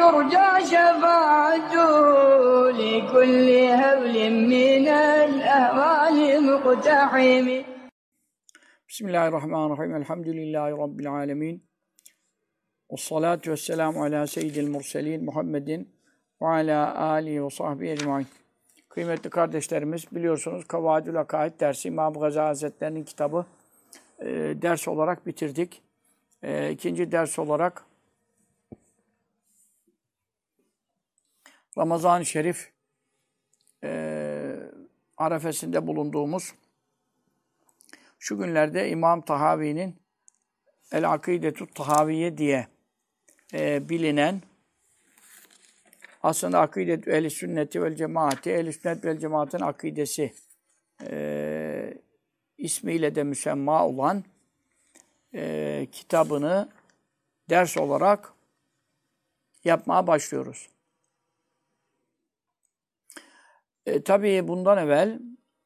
ترجى شفاعته لكل هول من الأهوال مقتحم. Bismillahirrahmanirrahim. Elhamdülillahi Rabbil alemin. Vessalatu vesselamu ala seyyidil murselin Muhammedin ve ala alihi ve sahbihi ecmaîn. Kıymetli kardeşlerimiz, biliyorsunuz Kavaidül Akaid dersi İmam Gazali Hazretleri'nin kitabı ders olarak bitirdik. İkinci ders olarak Ramazan-ı Şerif arefesinde bulunduğumuz şu günlerde İmam Tahavi'nin El-Akidetut Tahaviye diye bilinen, aslında Akidet Ehl-i Sünneti vel Cemaati, Ehl-i Sünnet vel Cemaat'ın akidesi ismiyle de müsemma olan kitabını ders olarak yapmaya başlıyoruz. Tabii bundan evvel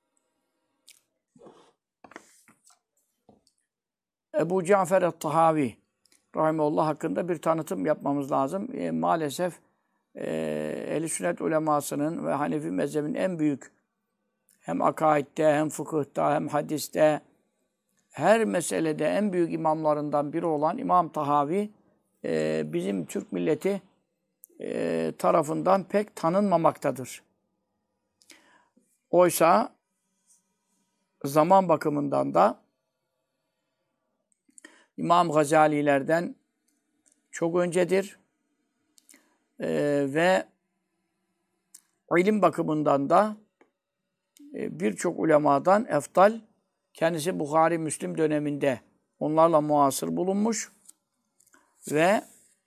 Ebu Cafer el-Tahavi rahimehullah hakkında bir tanıtım yapmamız lazım. Maalesef Ehl-i Sünnet ulemasının ve Hanefi mezhebinin en büyük hem akaidde, hem fıkıhta, hem hadiste, her meselede en büyük imamlarından biri olan İmam Tahavi bizim Türk milleti tarafından pek tanınmamaktadır. Oysa zaman bakımından da İmam Gazalilerden çok öncedir ve ilim bakımından da birçok ulemadan eftal, kendisi Bukhari Müslim döneminde onlarla muasır bulunmuş ve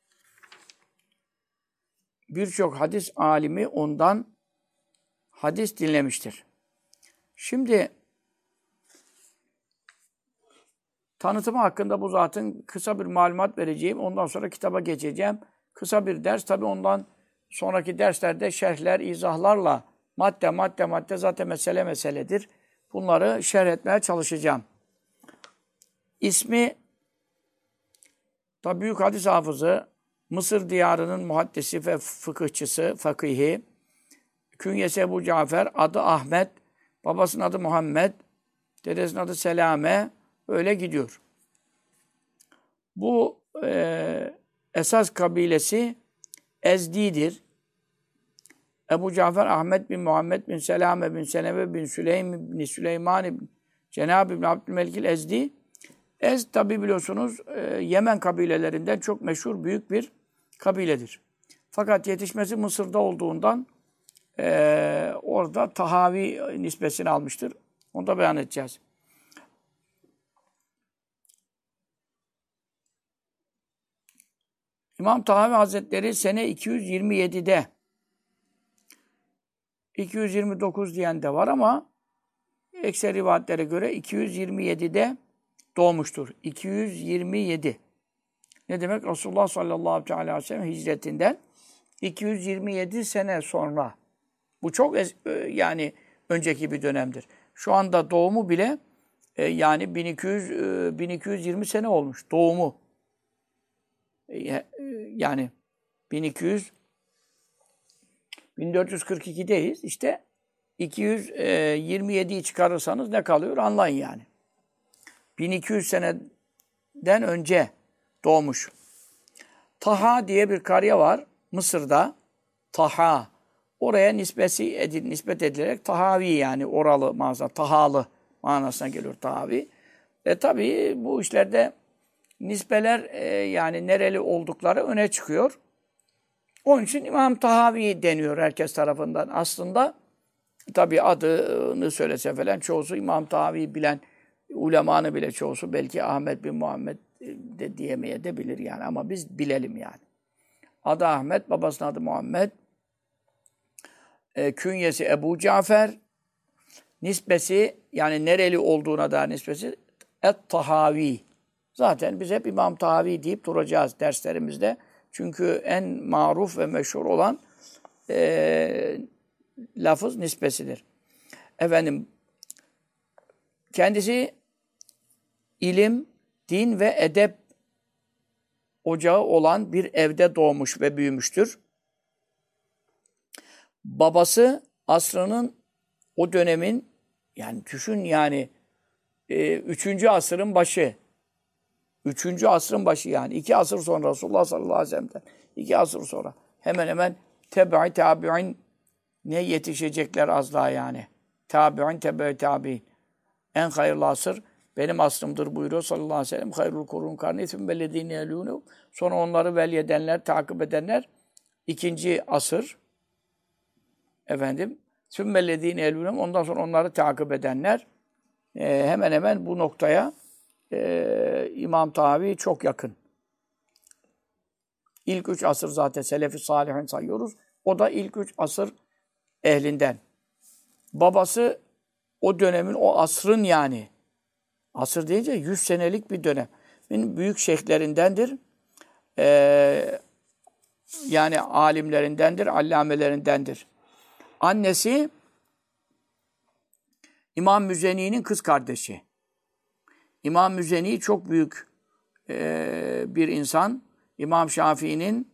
birçok hadis alimi ondan hadis dinlemiştir. Şimdi tanıtımı hakkında bu zatın kısa bir malumat vereceğim. Ondan sonra kitaba geçeceğim. Kısa bir ders. Tabii ondan sonraki derslerde şerhler, izahlarla madde zaten meseledir. Bunları şerh etmeye çalışacağım. İsmi tabii büyük hadis hafızı, Mısır diyarının muhaddisi ve fıkıhçısı, fakihi. Künyesi Ebu Cafer, adı Ahmet, babasının adı Muhammed, dedesinin adı Selame, öyle gidiyor. Bu esas kabilesi Ezdi'dir. Ebu Cafer Ahmet bin Muhammed bin Selame bin Seleme bin Süleym bin Süleyman bin Cenab-ı bin Abdülmelik el-Ezdi. Ez tabi biliyorsunuz Yemen kabilelerinden çok meşhur büyük bir kabiledir. Fakat yetişmesi Mısır'da olduğundan orada Tahavi nispesini almıştır. Onu da beyan edeceğiz. İmam Tahavi Hazretleri sene 227'de 229 diyen de var ama ekser rivayetlere göre 227'de doğmuştur. 227. Ne demek? Resulullah sallallahu aleyhi ve sellem hicretinden 227 sene sonra. Bu çok yani önceki bir dönemdir. Şu anda doğumu bile yani 1220 sene olmuş doğumu. Yani 1442'deyiz. İşte 227'yi çıkarırsanız ne kalıyor? Anlayın yani. 1200 seneden önce doğmuş. Taha diye bir kariye var Mısır'da. Taha. Oraya nispet edilerek Tahavi yani oralı manasına, Tahalı manasına geliyor Tahavi. Tabii bu işlerde nispeler yani nereli oldukları öne çıkıyor. Onun için İmam Tahavi deniyor herkes tarafından. Aslında tabii adını söylese falan çoğusu İmam Tahavi bilen, ulemanı bile çoğusu belki Ahmet bin Muhammed de diyemeyebilir yani ama biz bilelim yani. Adı Ahmet, babasının adı Muhammed. Künyesi Ebu Cafer. Nispesi yani nereli olduğuna dair nispesi Et-Tahavi. Zaten biz hep İmam Tahavi deyip duracağız derslerimizde. Çünkü en maruf ve meşhur olan lafız nispesidir. Efendim, kendisi ilim, din ve edep ocağı olan bir evde doğmuş ve büyümüştür. Babası asrının o dönemin yani düşün yani 3. asırın başı. 3. asrın başı yani. 2 asır sonra Resulullah sallallahu aleyhi ve sellem'den. 2 asır sonra. Hemen hemen tebe-i tabi'in ne yetişecekler az daha yani. Tabi'in tebe-i tabi'in. En hayırlı asır benim asrımdır buyuruyor sallallahu aleyhi ve sellem. Hayrul kurun karni sümbellezîne yelûnû. Sonra onları velyedenler, takip edenler 2. asır. Efendim. Sümbellezîne yelûnû. Ondan sonra onları takip edenler hemen hemen bu noktaya İmam Tahavi çok yakın. İlk 3 asır zaten Selefi Salihin sayıyoruz. O da ilk 3 asır ehlinden. Babası o dönemin, o asrın yani. Asır deyince 100 senelik bir dönemin büyük şeyhlerindendir. Yani alimlerindendir, allamelerindendir. Annesi İmam Müzeni'nin kız kardeşi. İmam Müzeni çok büyük bir insan. İmam Şafii'nin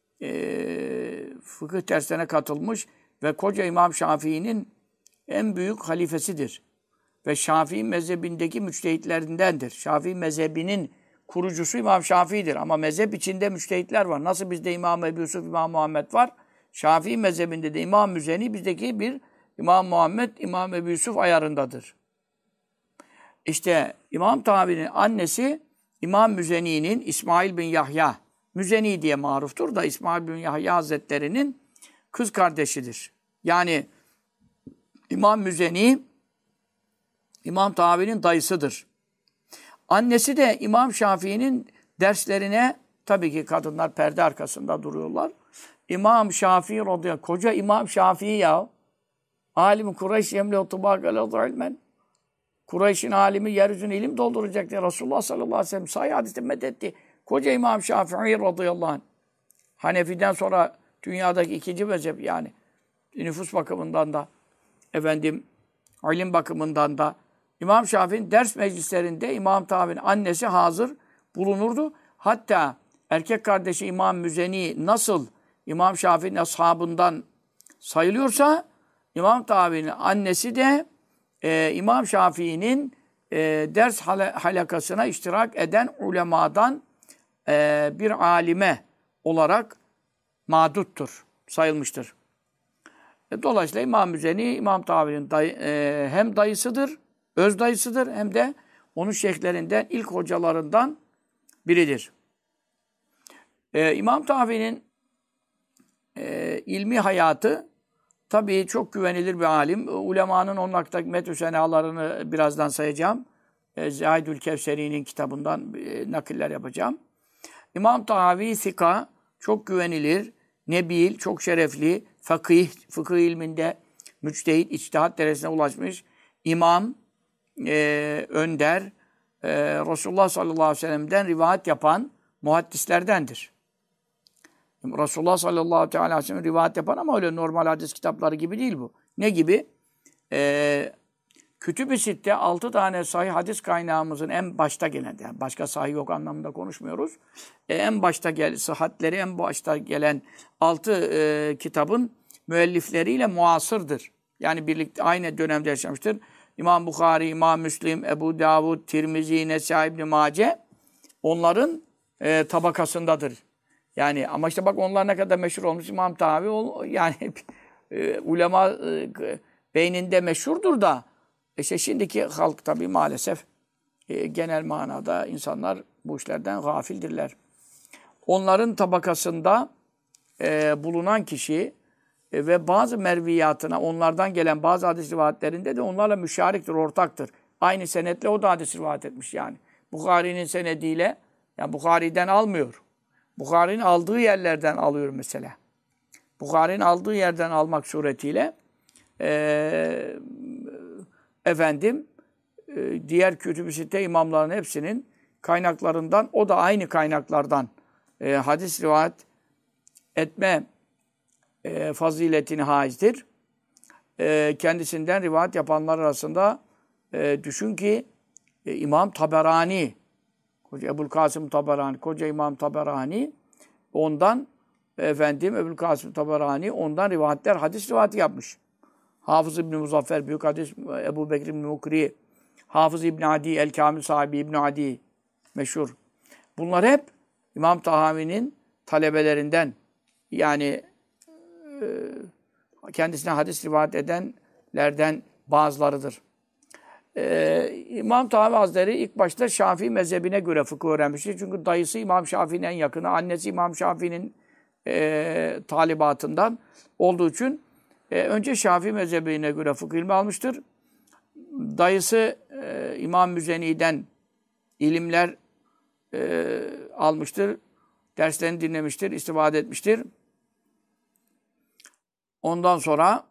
fıkıh derslerine katılmış ve koca İmam Şafii'nin en büyük halifesidir. Ve Şafii mezhebindeki müçtehitlerindendir. Şafii mezhebinin kurucusu İmam Şafii'dir. Ama mezhep içinde müçtehitler var. Nasıl bizde İmam Ebu Yusuf, İmam Muhammed var. Şafii mezhebinde de İmam Müzeni bizdeki bir İmam Muhammed, İmam Ebu Yusuf ayarındadır. İşte İmam Tahavi'nin annesi İmam Müzeni'nin İsmail bin Yahya, Müzeni diye maruftur da İsmail bin Yahya Hazretleri'nin kız kardeşidir. Yani İmam Müzeni, İmam Tahavi'nin dayısıdır. Annesi de İmam Şafii'nin derslerine, tabii ki kadınlar perde arkasında duruyorlar. İmam Şafii radıyallahu anh, koca İmam Şafii ya, alim-i Kureyş yemle tubâk ilmen. Kureyş'in alimi yeryüzüne ilim dolduracak diye Resulullah sallallahu aleyhi ve sellem sahih hadiste methetti. Koca İmam Şafii radıyallahu anh. Hanefi'den sonra dünyadaki 2. mezhep yani. Nüfus bakımından da, efendim, ilim bakımından da. İmam Şafii'nin ders meclislerinde İmam Tahavi'nin annesi hazır bulunurdu. Hatta erkek kardeşi İmam Müzeni nasıl İmam Şafii'nin ashabından sayılıyorsa, İmam Tahavi'nin annesi de İmam Şafii'nin ders halakasına iştirak eden ulemadan bir alime olarak mağduttur, sayılmıştır. Dolayısıyla İmam Müzeni, İmam Tahavi'nin hem dayısıdır, öz dayısıdır hem de onun şeyhlerinden, ilk hocalarından biridir. İmam Tahavi'nin ilmi hayatı tabii çok güvenilir bir alim. Ulemanın onun hakkındaki metü senalarını birazdan sayacağım. Zahidül Kevseri'nin kitabından nakiller yapacağım. İmam Tahavi Sika, çok güvenilir, nebil, çok şerefli, fıkıh ilminde müçtehit, içtihat derecesine ulaşmış, imam, önder, Resulullah sallallahu aleyhi ve sellem'den rivayet yapan muhaddislerdendir. Resulullah sallallahu aleyhi ve sellem rivayet yapan ama öyle normal hadis kitapları gibi değil bu. Ne gibi? Kütüb-i Sitte 6 tane sahih hadis kaynağımızın en başta gelen, yani başka sahih yok anlamında konuşmuyoruz. En başta sıhhatleri en başta gelen 6 kitabın müellifleriyle muasırdır. Yani birlikte aynı dönemde yaşamıştır. İmam Bukhari, İmam Müslim, Ebu Davud, Tirmizi, Nesai İbn Mace onların tabakasındadır. Yani ama işte bak onlar ne kadar meşhur olmuş İmam Tahavi yani ulema beyninde meşhurdur da işte şimdiki halk tabii maalesef genel manada insanlar bu işlerden gafildirler. Onların tabakasında bulunan kişi ve bazı merviyatına onlardan gelen bazı hadis rivayetlerinde de onlarla müşariktir, ortaktır. Aynı senetle o da hadis rivayet etmiş yani. Bukhari'nin senediyle yani Bukhari'den almıyor. Bukhari'nin aldığı yerlerden alıyor mesela. Bukhari'nin aldığı yerden almak suretiyle diğer kütüb-i sitte imamların hepsinin kaynaklarından, o da aynı kaynaklardan hadis rivayet etme faziletini haizdir. Kendisinden rivayet yapanlar arasında düşün ki İmam Taberani, koca Ebu'l-Kasım Taberani, koca İmam Taberani ondan Ebu'l Kasım Taberani ondan rivayetler, hadis rivayeti yapmış. Hafız İbn Muzaffer, büyük hadis Ebu Bekir İbn Mukri, Hafız İbn Adi, El-Kamil sahibi İbn Adi, meşhur. Bunlar hep İmam Tahavi'nin talebelerinden, yani kendisine hadis rivayet edenlerden bazılarıdır. İmam Tahavi Hazretleri ilk başta Şafii mezhebine göre fıkıh öğrenmiştir. Çünkü dayısı İmam Şafii'nin en yakını, annesi İmam Şafii'nin talibatından olduğu için önce Şafii mezhebine göre fıkıh ilmi almıştır. Dayısı İmam Müzeni'den ilimler almıştır. Derslerini dinlemiştir, istifade etmiştir. Ondan sonra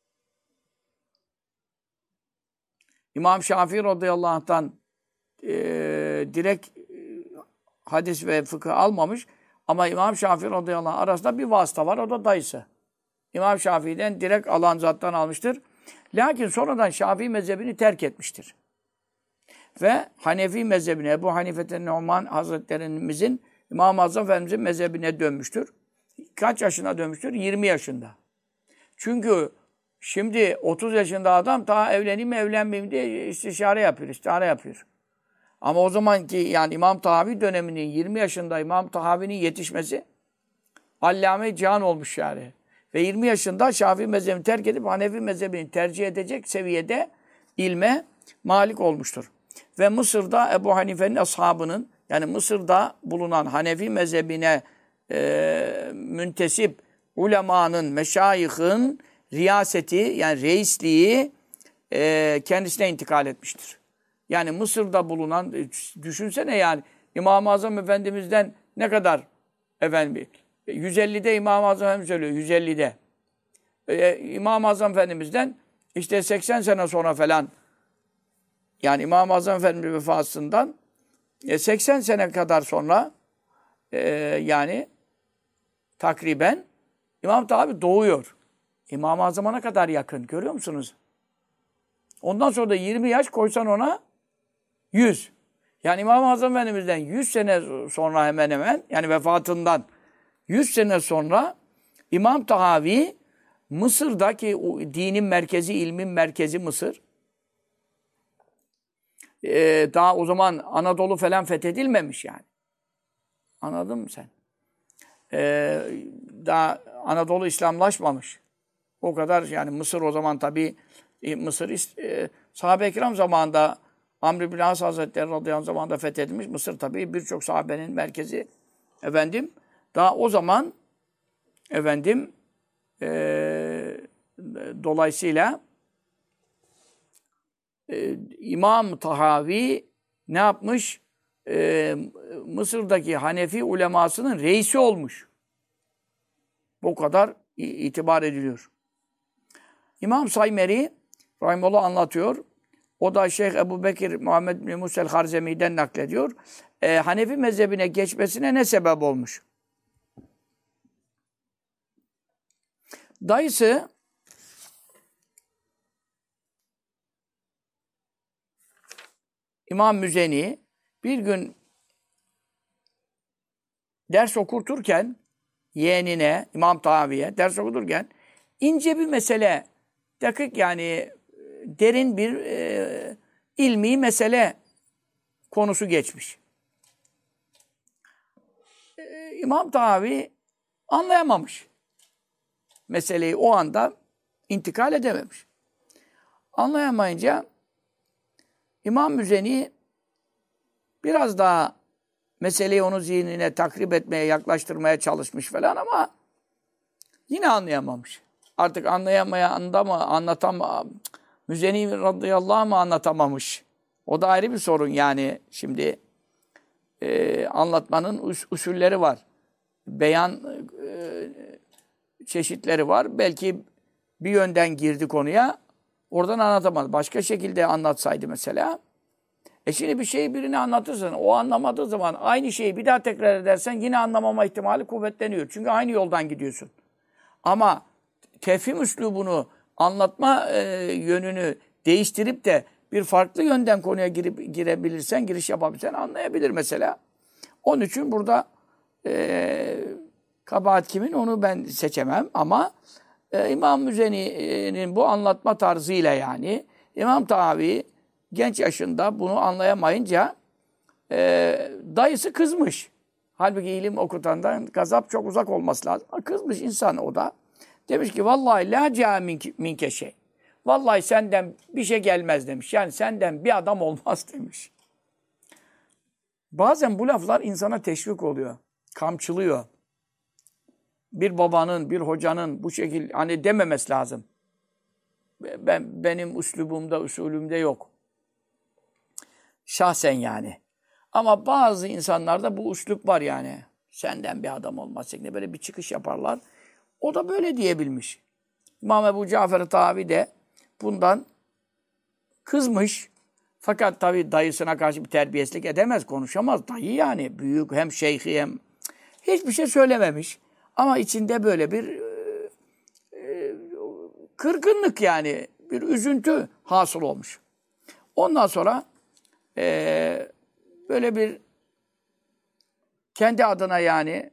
İmam Şafii radıyallahu anh'tan direkt hadis ve fıkıh almamış. Ama İmam Şafii radıyallahu anh arasında bir vasıta var. O da dayısı. İmam Şafii'den direkt alan zattan almıştır. Lakin sonradan Şafii mezhebini terk etmiştir. Ve Hanefi mezhebine, Ebu Hanife'nin Numan Hazretlerimizin İmam-ı Azam Efendimiz'in mezhebine dönmüştür. Kaç yaşına dönmüştür? 20 yaşında. Çünkü şimdi 30 yaşında adam daha evleneyim mi evlenmeyeyim diye istişare yapıyor, istihare yapıyor. Ama o zamanki yani İmam Tahavi döneminin 20 yaşında İmam Tahavi'nin yetişmesi allame-i cihan olmuş yani. Ve 20 yaşında Şafii mezhebini terk edip Hanefi mezhebini tercih edecek seviyede ilme malik olmuştur. Ve Mısır'da Ebu Hanife'nin ashabının, yani Mısır'da bulunan Hanefi mezhebine müntesip ulemanın, meşayihın riyaseti, yani reisliği kendisine intikal etmiştir. Yani Mısır'da bulunan, düşünsene yani İmam-ı Azam Efendimiz'den ne kadar efendim 150'de İmam-ı Azam Efendimiz söylüyor, 150'de. İmam-ı Azam Efendimiz'den işte 80 sene sonra falan, yani İmam-ı Azam Efendimiz vefatından 80 sene kadar sonra yani takriben İmam Tahavi doğuyor. İmam-ı Azam'a ne kadar yakın, görüyor musunuz? Ondan sonra da 20 yaş koysan ona 100. Yani İmam-ı Azam Efendimiz'den 100 sene sonra hemen hemen, yani vefatından 100 sene sonra İmam Tahavi Mısır'daki o dinin merkezi, ilmin merkezi Mısır. Daha o zaman Anadolu falan fethedilmemiş yani. Anladın mı sen? Daha Anadolu İslamlaşmamış. O kadar yani Mısır o zaman tabii Mısır sahabe-i kiram zamanında Amr bin As Hazretleri radıyallahu anh zamanında fethedilmiş. Mısır tabii birçok sahabenin merkezi. Efendim daha o zaman efendim dolayısıyla İmam Tahavi ne yapmış? Mısır'daki Hanefi ulemasının reisi olmuş. Bu kadar itibar ediliyor. İmam Saymeri rahimullah anlatıyor. O da Şeyh Ebu Bekir Muhammed bin Musa'l Harzemi'den naklediyor. Hanefi mezhebine geçmesine ne sebep olmuş? Dayısı İmam Müzeni bir gün ders okuturken yeğenine, İmam Tahavi'ye ders okuturken ince bir mesele, dakik yani derin bir ilmi mesele konusu geçmiş. İmam Tahavi anlayamamış. Meseleyi o anda intikal edememiş. Anlayamayınca İmam Müzeni biraz daha meseleyi onun zihnine takrib etmeye, yaklaştırmaya çalışmış falan ama yine anlayamamış. Artık anlayamayan da mı Müzeni radıyallahu anh mı anlatamamış? O da ayrı bir sorun yani. Şimdi anlatmanın usulleri var. Beyan çeşitleri var. Belki bir yönden girdi konuya, oradan anlatamadı. Başka şekilde anlatsaydı mesela. Şimdi bir şeyi birine anlatırsan, o anlamadığı zaman aynı şeyi bir daha tekrar edersen yine anlamama ihtimali kuvvetleniyor. Çünkü aynı yoldan gidiyorsun. Ama tefhim üslubunu, anlatma yönünü değiştirip de bir farklı yönden konuya girebilirsen, giriş yapabilirsen anlayabilir mesela. Onun için burada Kabahat kimin onu ben seçemem ama İmam Müzeni'nin bu anlatma tarzıyla yani İmam Tahavi genç yaşında bunu anlayamayınca dayısı kızmış. Halbuki ilim okutandan gazap çok uzak olması lazım. Kızmış insan o da. Demiş ki vallahi la ca minke şey. Vallahi senden bir şey gelmez demiş. Yani senden bir adam olmaz demiş. Bazen bu laflar insana teşvik oluyor. Kamçılıyor. Bir babanın, bir hocanın bu şekilde hani dememesi lazım. Benim üslubumda, usulümde yok. Şahsen yani. Ama bazı insanlarda bu üslup var yani. Senden bir adam olmaz şeklinde böyle bir çıkış yaparlar. O da böyle diyebilmiş. İmam Ebu Cafer-i Tahavi de bundan kızmış. Fakat tabii dayısına karşı bir terbiyesizlik edemez, konuşamaz. Dayı yani büyük hem şeyhi hem hiçbir şey söylememiş. Ama içinde böyle bir kırgınlık yani bir üzüntü hasıl olmuş. Ondan sonra böyle bir kendi adına yani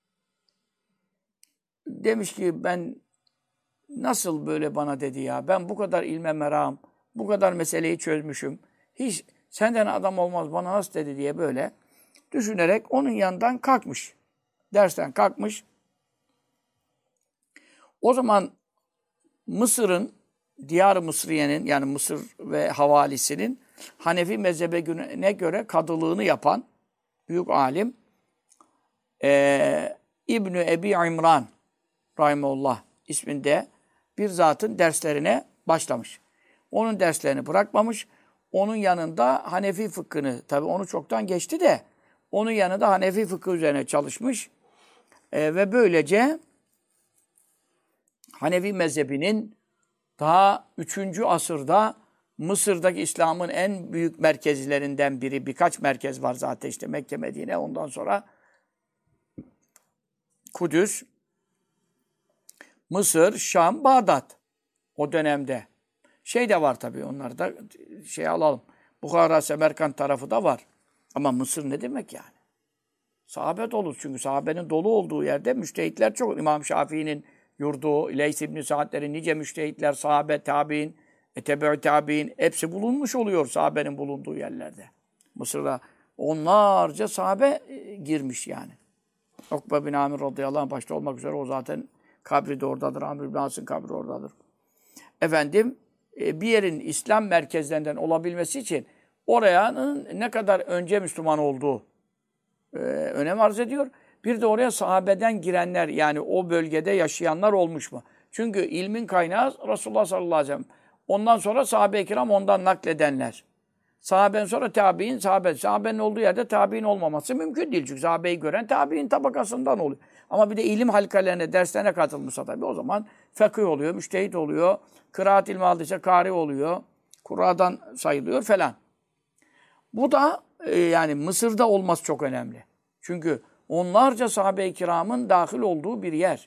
demiş ki ben nasıl böyle bana dedi ya ben bu kadar ilme merakım, bu kadar meseleyi çözmüşüm. Hiç senden adam olmaz bana nasıl dedi diye böyle düşünerek onun yanından kalkmış. Dersten kalkmış. O zaman Mısır'ın, Diyar-ı Mısriye'nin yani Mısır ve havalisinin Hanefi mezhebine göre kadılığını yapan büyük alim İbn-i Ebi İmran Rahimullah isminde bir zatın derslerine başlamış. Onun derslerini bırakmamış. Onun yanında Hanefi fıkhını, tabii onu çoktan geçti de onun yanında Hanefi fıkhı üzerine çalışmış. Ve böylece Hanefi mezhebinin daha 3. asırda Mısır'daki İslam'ın en büyük merkezlerinden biri, birkaç merkez var zaten işte Mekke, Medine, ondan sonra Kudüs, Mısır, Şam, Bağdat o dönemde. Şey de var tabii onlarda şey alalım. Bukhara, Semerkant tarafı da var. Ama Mısır ne demek yani? Sahabe dolu çünkü sahabenin dolu olduğu yerde müştehitler çok. İmam Şafii'nin yurdu, Leys İbn Sa'd'lerin nice müştehitler, sahabe, tabi'in, tebe-i tabi'in hepsi bulunmuş oluyor sahabenin bulunduğu yerlerde. Mısır'da onlarca sahabe girmiş yani. Ukbe bin Amir radıyallahu anh başta olmak üzere o zaten kabri de oradadır. Amr bin As'ın kabri oradadır. Efendim bir yerin İslam merkezlerinden olabilmesi için oranın ne kadar önce Müslüman olduğu önem arz ediyor. Bir de oraya sahabeden girenler yani o bölgede yaşayanlar olmuş mu? Çünkü ilmin kaynağı Resulullah sallallahu aleyhi ve sellem. Ondan sonra sahabe-i kiram ondan nakledenler. Sahaben sonra tabi'in, sahabenin olduğu yerde tabi'in olmaması mümkün değil. Çünkü sahabeyi gören tabi'in tabakasından oluyor. Ama bir de ilim halkalarına, derslerine katılmışsa tabii o zaman fekih oluyor, müştehit oluyor, kıraat ilmi aldıysa kari oluyor, Kur'a'dan sayılıyor falan. Bu da yani Mısır'da olması çok önemli. Çünkü onlarca sahabe-i kiramın dahil olduğu bir yer.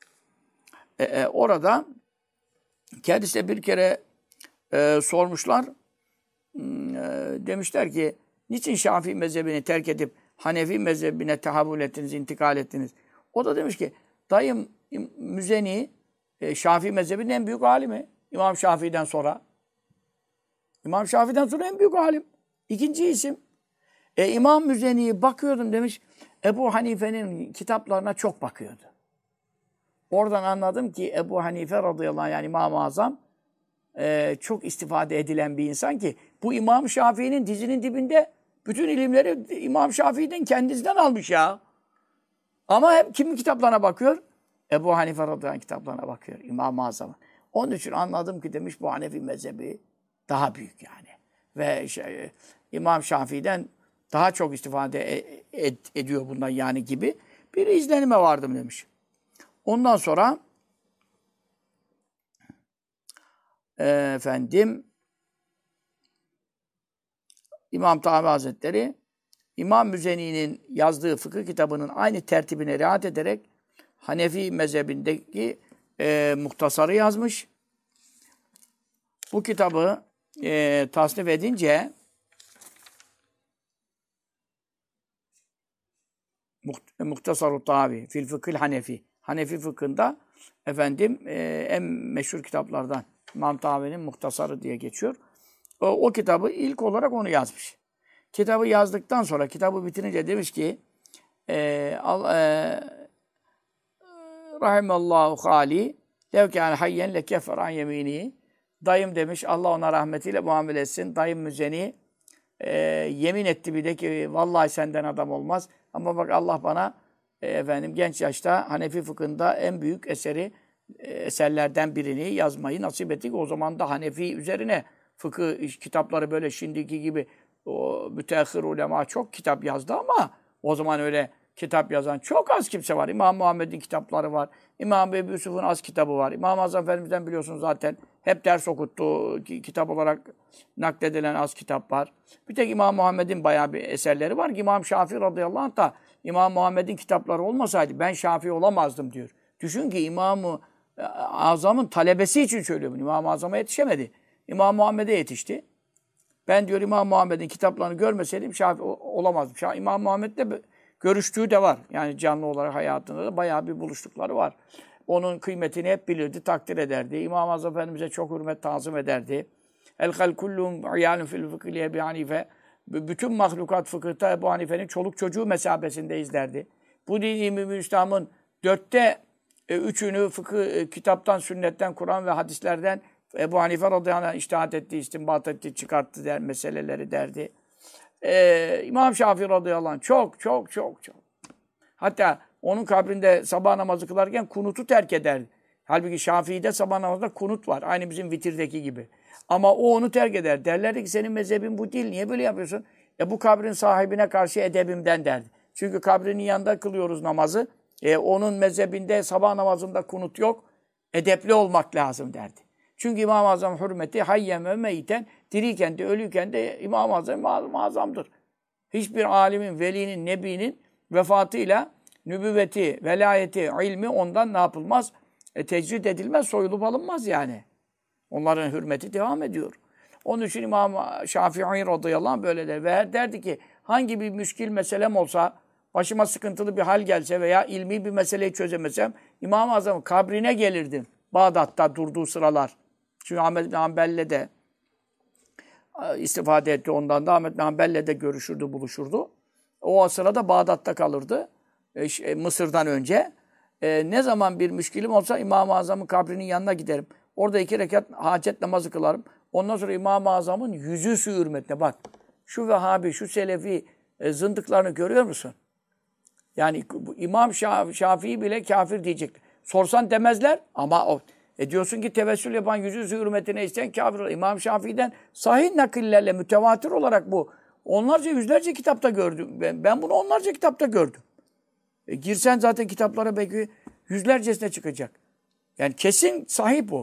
Orada kendisi bir kere sormuşlar. Demişler ki niçin Şafii mezhebini terk edip Hanefi mezhebine tehavül ettiniz, intikal ettiniz? O da demiş ki dayım Müzeni Şafii mezhebinin en büyük alimi. İmam Şafii'den sonra. İmam Şafii'den sonra en büyük alim. İkinci isim. İmam Müzeni'yi bakıyordum demiş. Ebu Hanife'nin kitaplarına çok bakıyordu. Oradan anladım ki Ebu Hanife radıyallahu anh yani İmam-ı Azam çok istifade edilen bir insan ki bu İmam Şafii'nin dizinin dibinde bütün ilimleri İmam Şafii'den kendisinden almış ya. Ama hep kimin kitaplarına bakıyor? Ebu Hanife radıyallahu anh kitaplarına bakıyor. İmam-ı Azam'ın. Onun için anladım ki demiş bu Hanefi mezhebi daha büyük yani. Ve İmam Şafii'den daha çok istifade ediyor bundan yani gibi bir izlenime vardım demiş. Ondan sonra efendim İmam Tahavi Hazretleri İmam Müzeni'nin yazdığı fıkıh kitabının aynı tertibine riayet ederek Hanefi mezhebindeki muhtasarı yazmış. Bu kitabı tasnif edince Muhtasar-ı Tahavi fil fıkhil Hanefi. Hanefi fıkhında en meşhur kitaplardan İmam Tahavi'nin Muhtasarı diye geçiyor. O kitabı ilk olarak onu yazmış. Kitabı yazdıktan sonra kitabı bitirince demiş ki Rahimallahu hali lev kâne hayyen lekefer an yemini. Dayım demiş, Allah ona rahmetiyle muamele etsin. Dayım Müzeni yemin etti bir de ki vallahi senden adam olmaz. Ama bak Allah bana genç yaşta Hanefi fıkhında en büyük eserlerden birini yazmayı nasip etti. O zaman da Hanefi üzerine fıkıh kitapları böyle şimdiki gibi o müteahhir ulema çok kitap yazdı ama o zaman öyle kitap yazan çok az kimse var. İmam Muhammed'in kitapları var. İmam Ebu Yusuf'un az kitabı var. İmam-ı Azam Efendimiz'den biliyorsunuz zaten hep ders okuttu. Kitap olarak nakledilen az kitap var. Bir tek İmam Muhammed'in bayağı bir eserleri var ki İmam Şafii radıyallahu anh da İmam Muhammed'in kitapları olmasaydı ben Şafii olamazdım diyor. Düşün ki İmam-ı Azam'ın talebesi için söylüyorum. İmam-ı Azam'a yetişemedi. İmam Muhammed'e yetişti. Ben diyor İmam Muhammed'in kitaplarını görmeseydim Şafii olamazdım. İmam Muhammed'le görüştüğü de var. Yani canlı olarak hayatında da bayağı bir buluştukları var. Onun kıymetini hep bilirdi, takdir ederdi. İmam-ı Azam Efendimiz'e çok hürmet, tazım ederdi. El-hal kullum iyalun fil fıkhi li Ebi Hanife. Bütün mahlukat fıkıhta Ebu Hanife'nin çoluk çocuğu mesabesinde izlerdi. Bu dini mümin İslam'ın 3'ünü fıkıh, kitaptan, sünnetten, Kur'an ve hadislerden Ebu Hanife radıyallahu anh içtihat etti, istinbat etti, çıkarttı der, meseleleri derdi. İmam Şafii radıyallahu anh çok. Hatta onun kabrinde sabah namazı kılarken kunutu terk ederdi. Halbuki Şafii'de sabah namazında kunut var. Aynı bizim vitirdeki gibi. Ama o onu terk eder. Derlerdi ki senin mezhebin bu değil. Niye böyle yapıyorsun? Bu kabrin sahibine karşı edebimden derdi. Çünkü kabrinin yanında kılıyoruz namazı. Onun mezhebinde sabah namazında kunut yok. Edepli olmak lazım derdi. Çünkü İmam-ı Azam hürmeti hayyen ve meyiten, diriyken de ölüyken de İmam-ı Azam azamdır. Hiçbir alimin, velinin, nebinin vefatıyla nübüvveti, velayeti, ilmi ondan ne yapılmaz? Tecrid edilmez, soyulup alınmaz yani. Onların hürmeti devam ediyor. Onun için İmam Şafii radıyallahu anh böyle der. Ve derdi ki hangi bir müşkil meselem olsa, başıma sıkıntılı bir hal gelse veya ilmi bir meseleyi çözemesem İmam-ı Azam'ın kabrine gelirdim. Bağdat'ta durduğu sıralar. Çünkü Ahmed bin Hanbel'le de istifade etti ondan da. Ahmed bin Hanbel'le de görüşürdü, buluşurdu. O sırada Bağdat'ta kalırdı. Mısır'dan önce. Ne zaman bir müşkilim olsa İmam-ı Azam'ın kabrinin yanına giderim. Orada 2 rekat hacet namazı kılarım. Ondan sonra İmam-ı Azam'ın yüzü hürmetine bak. Şu Vehhabi, şu Selefi zındıklarını görüyor musun? Yani İmam Şafii bile kafir diyecek. Sorsan demezler ama diyorsun ki tevessül yapan yüzü hürmetine isteyen kafir. İmam Şafii'den sahih nakillerle mütevatir olarak bu. Onlarca, yüzlerce kitapta gördüm. Ben bunu onlarca kitapta gördüm. Girsen zaten kitaplara belki yüzlercesine çıkacak. Yani kesin sahih bu.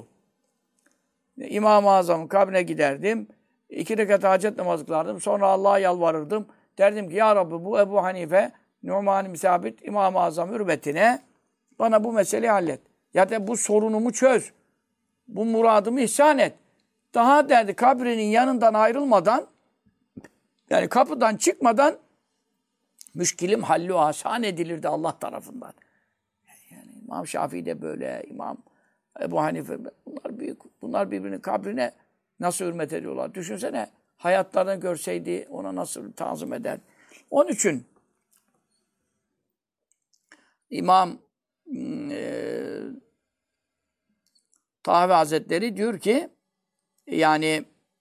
İmam-ı Azam'ın kabrine giderdim. 2 rekat hacet namazı kılardım. Sonra Allah'a yalvarırdım. Derdim ki ya Rabbi bu Ebu Hanife, Numan-ı Misabit, İmam-ı Azam hürmetine bana bu meseleyi hallet. Ya da bu sorunumu çöz. Bu muradımı ihsan et. Daha derdi kabrinin yanından ayrılmadan, yani kapıdan çıkmadan müşkilim hallü asan edilirdi Allah tarafından. Yani İmam Şafii de böyle, İmam Ebu Hanife, bunlar büyük. Bunlar birbirinin kabrine nasıl hürmet ediyorlar. Düşünsene hayatlarını görseydi ona nasıl tazım eder. Onun için İmam Tahavi Hazretleri diyor ki yani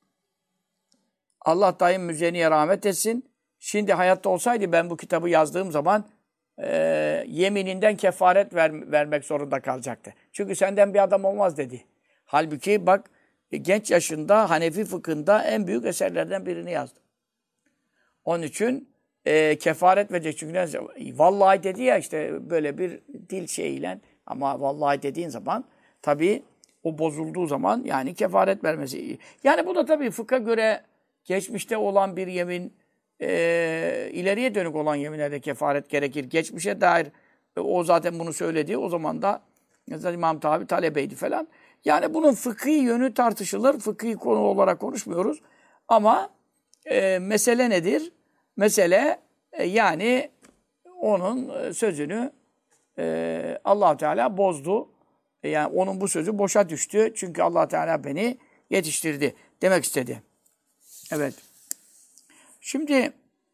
Allah dayım Müzeni'ye rahmet etsin. Şimdi hayatta olsaydı ben bu kitabı yazdığım zaman yemininden kefaret vermek zorunda kalacaktı. Çünkü senden bir adam olmaz dedi. Halbuki bak genç yaşında Hanefi fıkhında en büyük eserlerden birini yazdı. Onun için kefaret verecek. Çünkü vallahi dedi ya işte böyle bir dil şeyiyle ama vallahi dediğin zaman tabii o bozulduğu zaman yani kefaret vermesi. Yani bu da tabii fıkha göre geçmişte olan bir yemin, ileriye dönük olan yeminlerde kefaret gerekir. Geçmişe dair o zaten bunu söyledi. O zaman da mesela İmam Tahavi talebeydi falan. Yani bunun fıkhi yönü tartışılır. Fıkhi konu olarak konuşmuyoruz. Ama mesele nedir? Mesele yani onun sözünü Allah Teala bozdu. Yani onun bu sözü boşa düştü. Çünkü Allah Teala beni yetiştirdi demek istedi. Evet. Şimdi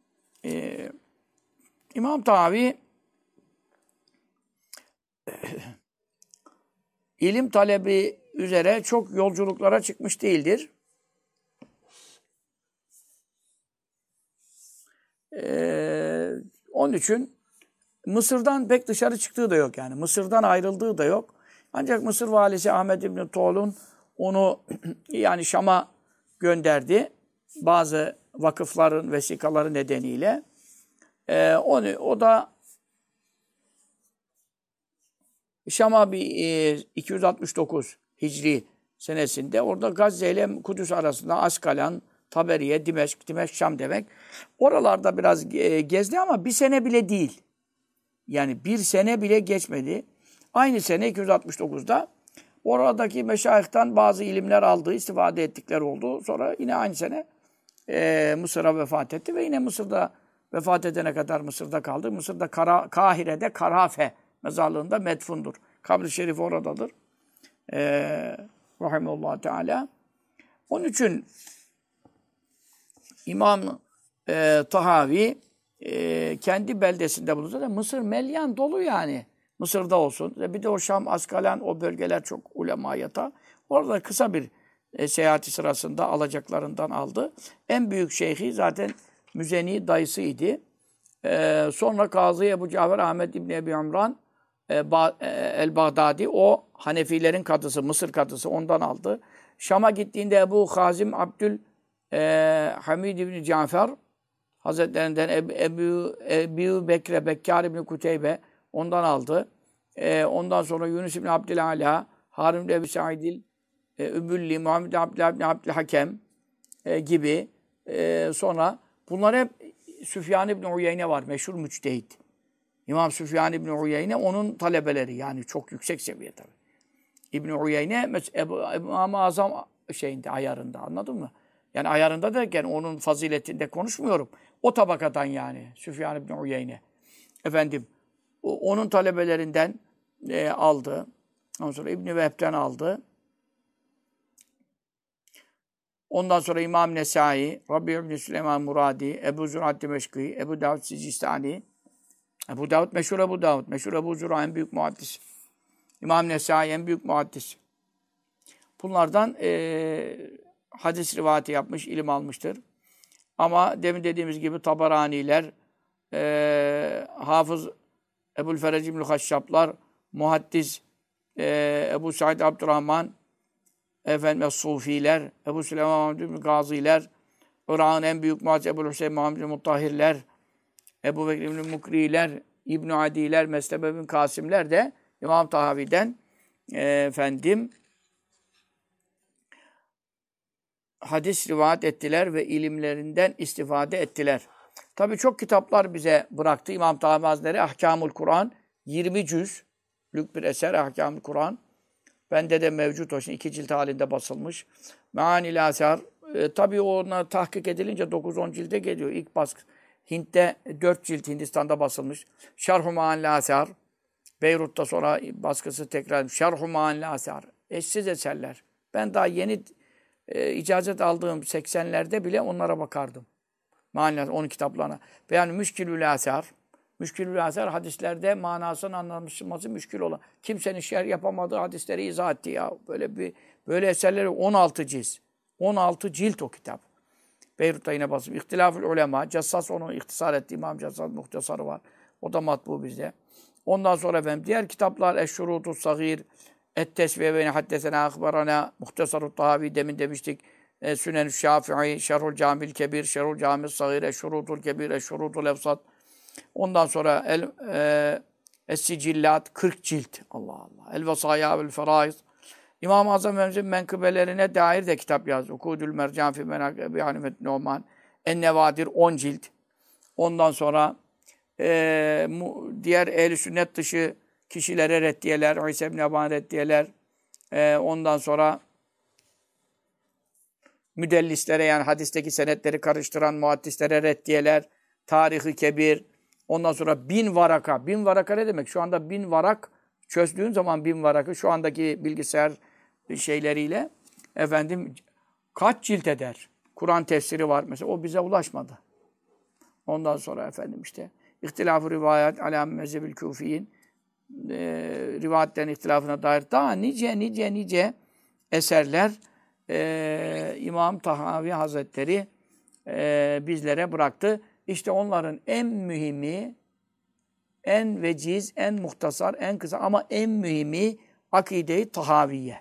İmam Tahavi ilim talebi üzere çok yolculuklara çıkmış değildir. Onun için Mısır'dan pek dışarı çıktığı da yok yani. Mısır'dan ayrıldığı da yok. Ancak Mısır valisi Ahmed İbni Tuğlun onu yani Şam'a gönderdi. Bazı vakıfların vesikaları nedeniyle. O da Şam'a 269 Hicri senesinde orada Gazze ile Kudüs arasında Askalan, Taberiye, Dimeşk Şam demek. Oralarda biraz gezdi ama bir sene bile değil. Yani bir sene bile geçmedi. Aynı sene 269'da oradaki meşayihtan bazı ilimler aldığı, istifade ettikleri oldu. Sonra yine aynı sene Mısır'a vefat etti ve yine Mısır'da vefat edene kadar Mısır'da kaldı. Mısır'da Kahire'de Karafe mezarlığında medfundur. Kabri şerif oradadır. Rahimullah Teala. Onun için İmam Tahavi kendi beldesinde bulunsa da Mısır melyan dolu yani. Mısır'da olsun. Bir de o Şam, Askalan o bölgeler çok ulema yatağı. Orada kısa bir seyahati sırasında alacaklarından aldı. En büyük şeyhi zaten Müzeni dayısıydı. Sonra Kazı Ebu Cafer Ahmed İbni Ebi Umran el-Bağdadi o Hanefilerin kadısı, Mısır kadısı ondan aldı. Şam'a gittiğinde Ebu Hazim Abdül Hamid İbni Cafer Hazretlerinden Ebu Bekre Bekkar İbni Kuteybe ondan aldı. Ondan sonra Yunus İbni Abdülala, Harun İbni Ebi Saidil, Übülli, Muhammed Abdülhamid İbni Abdülhakem gibi. Sonra bunlar hep Süfyan İbni Uyeyne var, meşhur müçtehid. İmam Süfyan İbni Uyeyne onun talebeleri yani çok yüksek seviye tabii. İbni Uyeyne İmam-ı Azam şeyinde, ayarında anladın mı? Yani ayarında derken onun faziletinde konuşmuyorum. O tabakadan yani Süfyan İbni Uyeyne. Efendim onun talebelerinden aldı. Ondan sonra İbni Vehb'den aldı. Ondan sonra İmam Nesai, Rabbi İbni Süleyman Muradi, Ebu Zürat Dimeşki, Ebu Davud Sicistani. Ebu Davud meşhur Ebu Davud. Meşhur Ebu Züra en büyük muhaddis. İmam Nesai en büyük muhaddis. Bunlardan hadis rivayeti yapmış, ilim almıştır. Ama demin dediğimiz gibi Tabaraniler, Hafız Ebu'l-Ferec İbn-i Haşşaplar, muhaddis Ebu Said Abdurrahman, efendim Sufiler, Ebu Süleyman Muhammed İbn Gaziler, Irak'ın en büyük muhaddis Ebu'l-Hüseyin Muhammed Muttahirler, Ebu Bekir İbn-i Mukriler, İbn-i Adiler, Meslebe İbn Kasimler de İmam Tahavi'den hadis rivayet ettiler ve ilimlerinden istifade ettiler. Tabii çok kitaplar bize bıraktı İmam Tahavi Hazretleri. Ahkamul Kur'an 20 cüzlük bir eser Ahkamul Kur'an. Bende de mevcut o şimdi 2 cilt halinde basılmış. Meanil Asar. Tabii ona tahkik edilince 9-10 cilde geliyor. İlk baskı. Hint'te 4 cilt Hindistan'da basılmış. Şerh-u Meanil Asar. Beyrut'ta sonra baskısı tekrar. Şerh-u Meanil Asar. Eşsiz eserler. Ben daha yeni icazet aldığım 80'lerde bile onlara bakardım. Meanil onun kitaplarına. Yani Müşkilül Asar. Müşkilül Asar hadislerde manasının anlaşılması müşkül olan. Kimsenin şerh yapamadığı hadisleri izah etti ya. Böyle eserleri 16 cilt. 16 cilt o kitap. Beyrut'ta yine basım. İhtilafül Ulema. Cassas onu ihtisar etti. İmam Cassas muhtasarı var. O da matbu bizde. Ondan sonra efendim diğer kitaplar Eşşurutus Sagir, Et-Tesviye ve Haddesena Akbarana, Muhtasarut Tahavi demin demiştik. Sünen-ü Şafii, Şerhul Camil Kebir, Şerhul Camil Sagir, Eşşurutul Kebir, Eşşurutul Efsat. Ondan sonra Es-Sicillat 40 cilt. Allah Allah. El-Vasaya vel Feraiz. İmam-ı Azam Efendimiz'in menkıbelerine dair de kitap yazdı. Ukudül Mercan fi Menâkıbi Hanimet Numan. En-Nevadir 10 cilt. Ondan sonra diğer ehl-i sünnet dışı kişilere reddiyeler, İsa ibn Eban reddiyeler. Ondan sonra müdellislere yani hadisteki senetleri karıştıran muhaddislere reddiyeler. Tarih-i Kebir. Ondan sonra 1000 varaka. 1000 varaka ne demek? Şu anda 1000 varak çözdüğün zaman 1000 varakı şu andaki bilgisayar şeyleriyle efendim kaç cilt eder? Kur'an tefsiri var mesela. O bize ulaşmadı. Ondan sonra efendim işte İhtilaf-ı rivayet alâ mezhebil kûfiyyin rivayetlerin ihtilafına dair daha nice eserler İmam Tahavi Hazretleri bizlere bıraktı. İşte onların en mühimi, en veciz, en muhtasar, en kısa ama en mühimi Akide-i Tahaviye.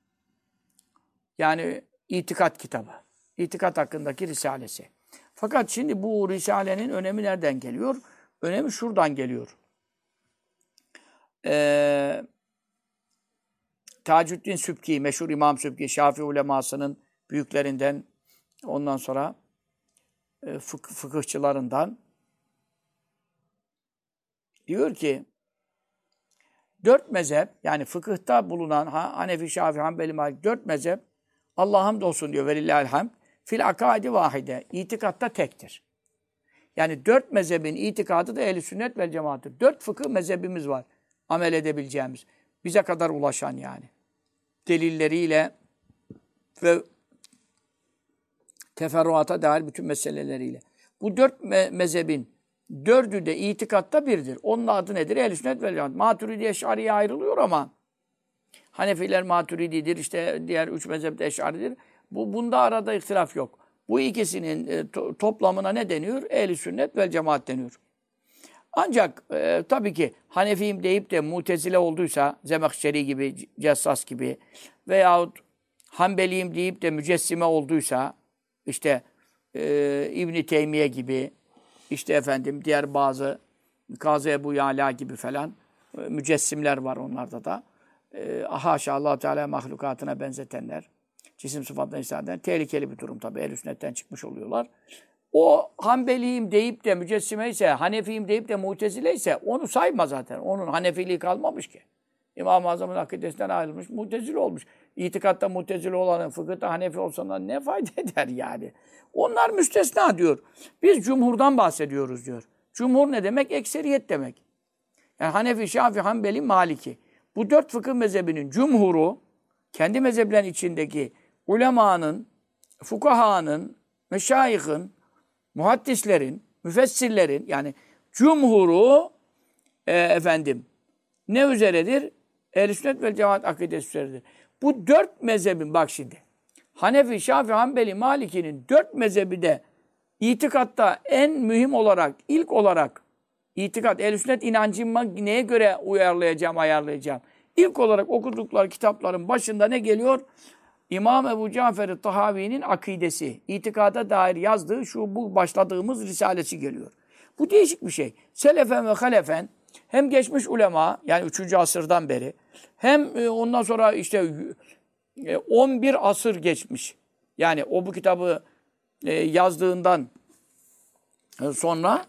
Yani itikat kitabı. İtikat hakkındaki risalesi. Fakat şimdi bu risalenin önemi nereden geliyor? Önemi şuradan geliyor. Tacuddin Sübki, meşhur İmam Sübki, Şafii ulemasının büyüklerinden, ondan sonra fıkıhçılarından diyor ki 4 mezhep, yani fıkıhta bulunan Hanefi, Şafii, Hanbeli, Malik 4 mezhep Allah'a hamdolsun diyor. Velillahil hamd. Fil akaidi vahide. İtikatta tektir. Yani 4 mezhebin itikadı da ehl-i sünnet vel cemaattir. 4 fıkıh mezhebimiz var. Amel edebileceğimiz. Bize kadar ulaşan yani. Delilleriyle ve teferruata dair bütün meseleleriyle. Bu 4 mezhebin 4'ü de itikatta birdir. Onun adı nedir? Ehl-i sünnet vel cemaat. Maturidi, Eş'ari'ye ayrılıyor ama Hanefiler Maturidi'dir. İşte diğer 3 mezhep de Eş'ari'dir. Bunda arada ihtilaf yok. Bu ikisinin toplamına ne deniyor? Ehl-i sünnet vel cemaat deniyor. Ancak tabii ki Hanefiyim deyip de Mutezile olduysa, Zemahşeri gibi, Cessas gibi veyahut Hanbeliyim deyip de Mücessime olduysa, işte İbn-i Teymiye gibi, işte efendim diğer bazı Kazı Ebu Yala gibi falan mücessimler var onlarda da. Haşa Allah Teala mahlukatına benzetenler, cisim sıfatlarına istedenler tehlikeli bir durum tabii. Ehl-i sünnetten çıkmış oluyorlar. O Hanbeliyim deyip de mücessime ise, Hanefiyim deyip de Mutezile ise onu sayma zaten. Onun Hanefiliği kalmamış ki. İmam-ı Azam'ın akidesinden ayrılmış, Mutezile olmuş. İtikatta Mutezile olanın, fıkıhta Hanefi olsanlar ne fayda eder yani? Onlar müstesna diyor. Biz cumhurdan bahsediyoruz diyor. Cumhur ne demek? Ekseriyet demek. Yani Hanefi, Şafii, Hanbeli, Maliki. Bu 4 fıkıh mezhebinin cumhuru, kendi mezheplerin içindeki ulemanın, fukahanın, meşayihin, muhaddislerin, müfessirlerin, yani cumhuru ne üzeredir? Ehl-i sünnet vel cemaat akidesi üzeredir. Bu 4 mezhebin, bak şimdi, Hanefi, Şafii, Hanbeli, Maliki'nin 4 mezhebi de itikatta en mühim olarak, ilk olarak itikat, ehl-i sünnet inancımı neye göre ayarlayacağım? İlk olarak okudukları kitapların başında ne geliyor? İmam Ebu Cafer-i Tahavi'nin akidesi, itikada dair yazdığı bu başladığımız risalesi geliyor. Bu değişik bir şey. Selefen ve halefen, hem geçmiş ulema, yani 3. asırdan beri, hem ondan sonra işte 11 asır geçmiş. Yani o bu kitabı yazdığından sonra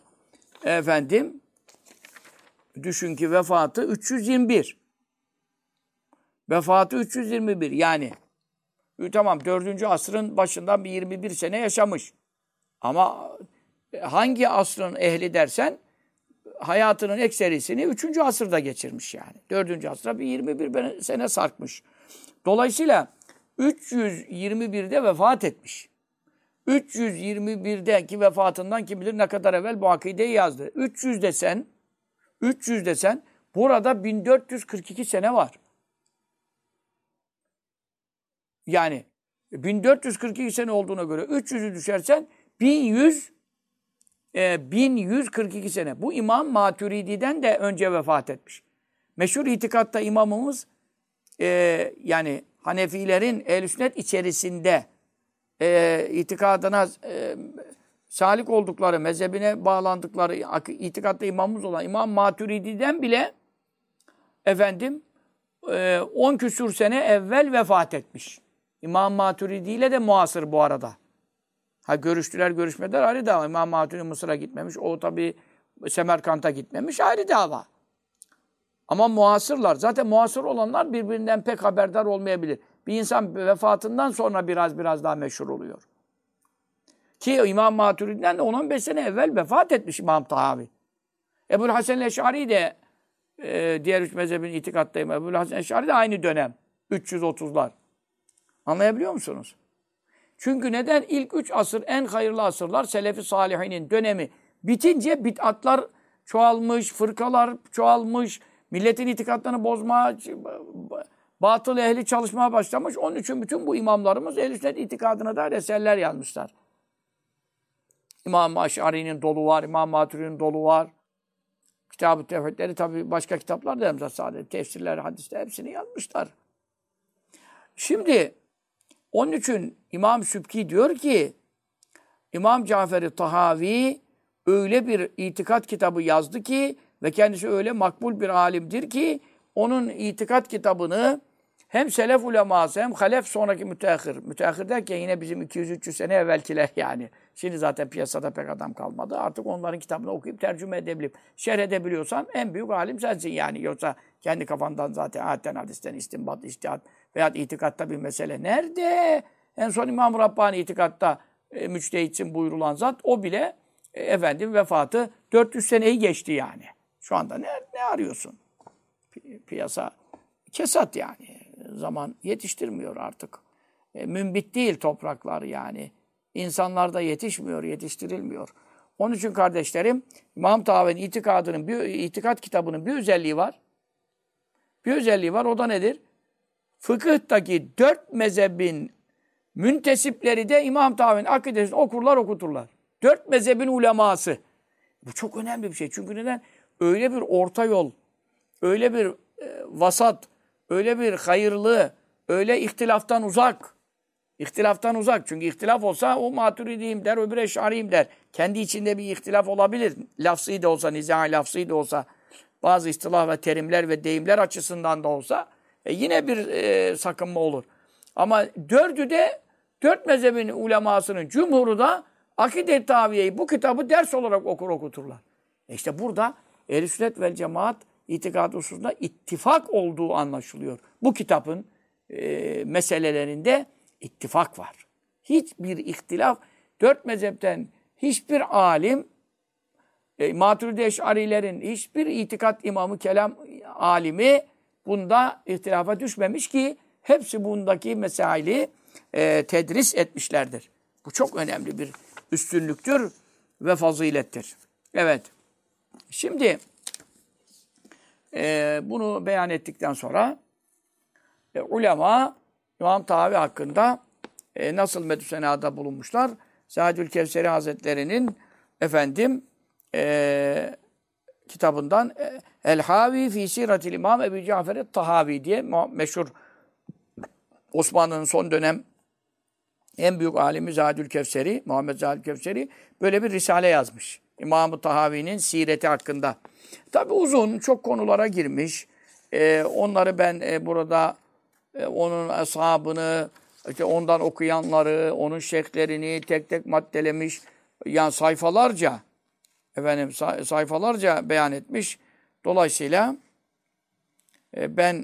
düşün ki vefatı 321. Vefatı 321 yani. Tamam 4. asrın başından bir 21 sene yaşamış. Ama hangi asrın ehli dersen hayatının ekserisini 3. asırda geçirmiş yani. 4. asra bir 21 sene sarkmış. Dolayısıyla 321'de vefat etmiş. 321'deki vefatından kim bilir ne kadar evvel bu akideyi yazdı. 300 desen burada 1442 sene var. Yani 1442 sene olduğuna göre 300'ü düşersen 1142 sene. Bu İmam Maturidi'den de önce vefat etmiş. Meşhur itikatta imamımız yani Hanefilerin ehl-i sünnet içerisinde itikadına salik oldukları, mezhebine bağlandıkları itikatta imamımız olan İmam Maturidi'den bile 10 küsur sene evvel vefat etmiş. İmam Maturidi ile de muasır bu arada. Görüştüler, görüşmediler ayrı dava. İmam Maturidi Mısır'a gitmemiş. O tabii Semerkant'a gitmemiş. Ayrı dava. Ama muasırlar. Zaten muasır olanlar birbirinden pek haberdar olmayabilir. Bir insan vefatından sonra biraz daha meşhur oluyor. Ki İmam Maturidi'den de 10-15 sene evvel vefat etmiş İmam Tahavi. Ebu'l Hasan el-Eş'ari de diğer üç mezhebin itikattayım. Ebu'l Hasan el-Eş'ari de aynı dönem. 330'lar. Anlayabiliyor musunuz? Çünkü neden? İlk 3 asır en hayırlı asırlar Selefi Salihinin dönemi bitince bid'atlar çoğalmış, fırkalar çoğalmış, milletin itikatlarını bozma, batıl ehli çalışmaya başlamış. Onun için bütün bu imamlarımız ehl-i sünnet itikadına dair eserler yazmışlar. İmam-ı Eş'ari'nin dolu var, İmam Maturidi'nin dolu var. Kitab-ı Tevhidleri tabii başka kitaplar da yazmışlar sadece. Tefsirler, hadisler hepsini yazmışlar. Şimdi onun için İmam Sübki diyor ki İmam Cafer-i Tahavi öyle bir itikat kitabı yazdı ki ve kendisi öyle makbul bir alimdir ki onun itikat kitabını hem selef uleması hem halef sonraki müteahhir. Müteahhir derken yine bizim 200-300 sene evvelkiler yani. Şimdi zaten piyasada pek adam kalmadı. Artık onların kitabını okuyup tercüme edebilip şerh edebiliyorsan en büyük alim sensin yani. Yoksa kendi kafandan zaten ayetten, hadisten, istinbat, içtihat veya itikatta bir mesele nerede? En son İmam-ı Rabbani itikatta müçtehitsin buyurulan zat o bile efendim vefatı 400 seneyi geçti yani. Şu anda ne arıyorsun? Piyasa kesat yani. Zaman yetiştirmiyor artık. Mümbit değil topraklar yani. İnsanlar da yetişmiyor, yetiştirilmiyor. Onun için kardeşlerim İmam Tahavi'nin itikat kitabının bir özelliği var. Bir özelliği var. O da nedir? Fıkıhtaki 4 mezhebin müntesipleri de İmam Tahavi'nin akidesini okurlar, okuturlar. 4 mezhebin uleması. Bu çok önemli bir şey. Çünkü neden? Öyle bir orta yol, öyle bir vasat, öyle bir hayırlı, öyle ihtilaftan uzak. İhtilaftan uzak. Çünkü ihtilaf olsa o Maturidiyim der, öbür Eş'ariyim der. Kendi içinde bir ihtilaf olabilir. Lafzî de olsa, nizâ-i lafzî de olsa, bazı istilah ve terimler ve deyimler açısından da olsa yine bir sakınma olur. Ama 4 mezhebin ulemasının cumhuru da Akide-i Tahaviye'yi bu kitabı ders olarak okuturlar. İşte burada Ehl-i Sünnet vel Cemaat itikad hususunda ittifak olduğu anlaşılıyor. Bu kitabın meselelerinde ittifak var. Hiçbir ihtilaf, 4 mezhepten hiçbir alim, Maturidi Eş'arilerin hiçbir itikat imamı, kelam alimi bunda ihtilafa düşmemiş ki hepsi bundaki mesaili tedris etmişlerdir. Bu çok önemli bir üstünlüktür ve fazilettir. Evet. Şimdi bunu beyan ettikten sonra ulema İmam Tahavi hakkında nasıl medüsenada bulunmuşlar? Saadül Kevseri Hazretleri'nin kitabından El-Havi fi Siratil İmam Ebu Cafer Tahavi diye meşhur Osmanlı'nın son dönem en büyük alimi Saadül Kevseri, Muhammed Saadül Kevseri böyle bir risale yazmış. İmam-ı Tahavi'nin sireti hakkında. Tabi uzun, çok konulara girmiş. Onları ben burada onun ashabını, işte ondan okuyanları, onun şeyhlerini tek tek maddelemiş. Yani sayfalarca beyan etmiş. Dolayısıyla ben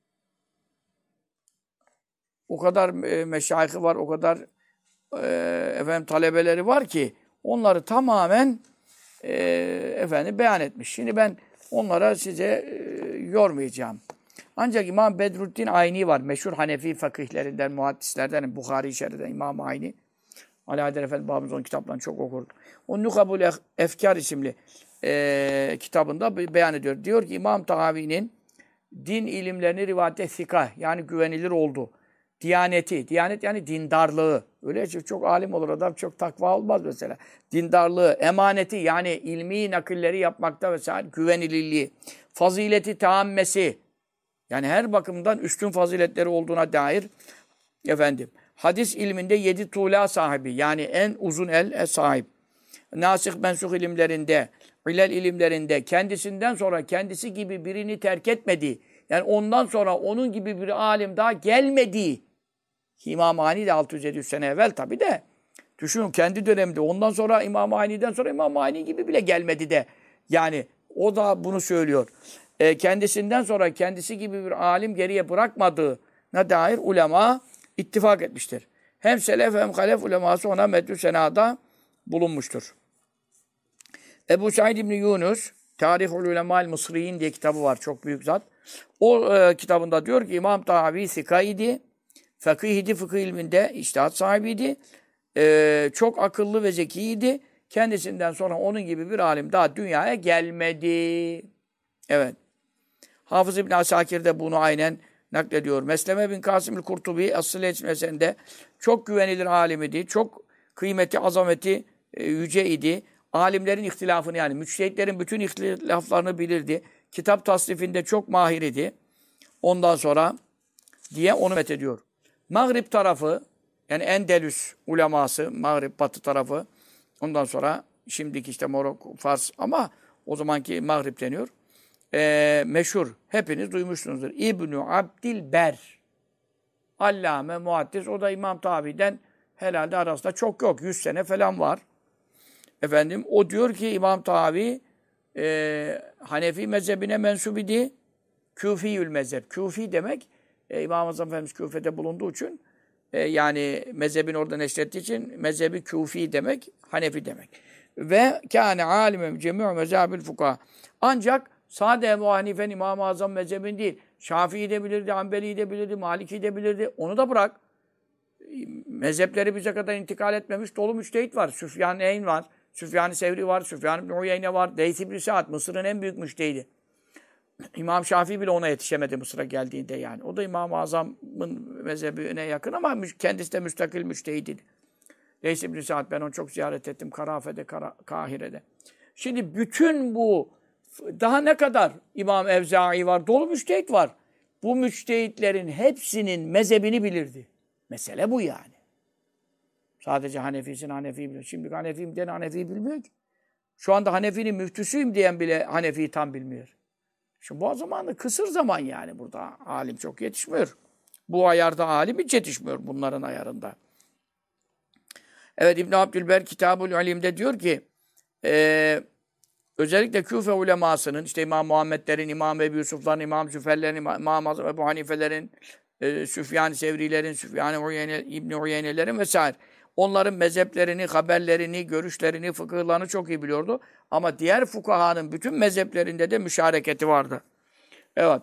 o kadar meşayihı var, o kadar talebeleri var ki onları tamamen beyan etmiş. Şimdi ben onlara size yormayacağım. Ancak İmam Bedruddin Ayni var. Meşhur Hanefi fakihlerinden, muhaddislerden, Bukhari şerhinden İmam Ayni. Ali Haydar Efendi babamız onun kitaplarını çok okurdu. O Nukabul Efkar isimli kitabında beyan ediyor. Diyor ki İmam Tahavi'nin din ilimlerini rivayete thika yani güvenilir oldu. Diyanet yani dindarlığı. Öyle çok alim olur adam, çok takva olmaz mesela. Dindarlığı, emaneti yani ilmi nakilleri yapmakta vesaire güvenilirliği. Fazileti taammesi. Yani her bakımdan üstün faziletleri olduğuna dair hadis ilminde 7 tuğla sahibi yani en uzun el sahip. Nasih mensuh ilimlerinde, ilal ilimlerinde kendisinden sonra kendisi gibi birini terk etmediği, yani ondan sonra onun gibi bir alim daha gelmediği. İmam Hani de 600-700 sene evvel tabi de. Düşünün kendi döneminde. Ondan sonra İmam Hani'den sonra İmam Hani gibi bile gelmedi de. Yani o da bunu söylüyor. Kendisinden sonra kendisi gibi bir alim geriye bırakmadığına dair ulema ittifak etmiştir. Hem selef hem halef uleması ona medü senada bulunmuştur. Ebu Said İbni Yunus Tarihul Ulemâ'l Mısriyin diye kitabı var. Çok büyük zat. O kitabında diyor ki İmam Tahavi Sika idi. Fakih idi. Fıkıh ilminde içtihat sahibiydi. Çok akıllı ve zekiydi. Kendisinden sonra onun gibi bir alim daha dünyaya gelmedi. Evet. Hafız İbn Asakir de bunu aynen naklediyor. Mesleme bin Kasım-ül Kurtubi As-Sıle meselesinde çok güvenilir alim idi. Çok kıymeti, azameti yüce idi. Alimlerin ihtilafını yani müçtehitlerin bütün ihtilaflarını bilirdi. Kitap tasnifinde çok mahir idi. Ondan sonra diye onu methediyor. Mağrib tarafı yani Endelüs uleması, Mağrib batı tarafı. Ondan sonra şimdiki işte Morok, Fars ama o zamanki Mağrib deniyor. Meşhur. Hepiniz duymuşsunuzdur. İbn-i Abdilber. Allame, muhaddis. O da İmam Tabi'den herhalde arasında çok yok. 100 sene falan var. Efendim o diyor ki İmam Tabi Hanefi mezhebine mensup idi. Küfiyül mezhep. Küfi demek İmam Azam Efendimiz Küfe'de bulunduğu için yani mezhebini orada neşrettiği için mezhebi Küfi demek, Hanefi demek. Ve kâne âlimem cemî'u mezâbil fukâ. Ancak sade Ebu Hanife'nin İmam-ı Azam mezhebini değil, Şafii'yi de bilirdi, Hanbeli'yi de bilirdi, Maliki'yi de bilirdi. Onu da bırak. Mezhepleri bize kadar intikal etmemiş dolu müştehit var. Süfyan-ı Eyn var, Süfyan-ı Sevri var, Süfyan ibn Uyeyne var, Deyth ibn Sa'd, Mısır'ın en büyük müştehidi. İmam Şafii bile ona yetişemedi Mısır'a geldiğinde yani. O da İmam-ı Azam'ın mezhebine yakın ama kendisi de müstakil müştehidiydi. Deyth ibn Sa'd, ben onu çok ziyaret ettim Karafe'de, Kahire'de. Şimdi bütün bu, daha ne kadar İmam Evzai var, dolu müştehit var. Bu müştehitlerin hepsinin mezhebini bilirdi. Mesele bu yani. Sadece Hanefi'sin, Hanefi'yi biliyor. Şimdi Hanefi'yim diyen Hanefi'yi bilmiyor ki. Şu anda Hanefi'nin müftüsüyüm diyen bile Hanefi'yi tam bilmiyor. Şimdi bu zamanı kısır zaman yani burada. Alim çok yetişmiyor. Bu ayarda alim hiç yetişmiyor bunların ayarında. Evet İbn Abdülber Kitabul İlim'de diyor ki özellikle Küfe ulemasının işte İmam Muhammedlerin, İmam Ebu Yusuf'ların, İmam Züferlerin, İmam Azam Ebu Hanifelerin, Süfyan-ı Sevrilerin, Süfyan-ı Uyeyne, İbn-i Uyeynelerin vesaire. Onların mezheplerini, haberlerini, görüşlerini, fıkıhlarını çok iyi biliyordu. Ama diğer fukahanın bütün mezheplerinde de müşareketi vardı. Evet.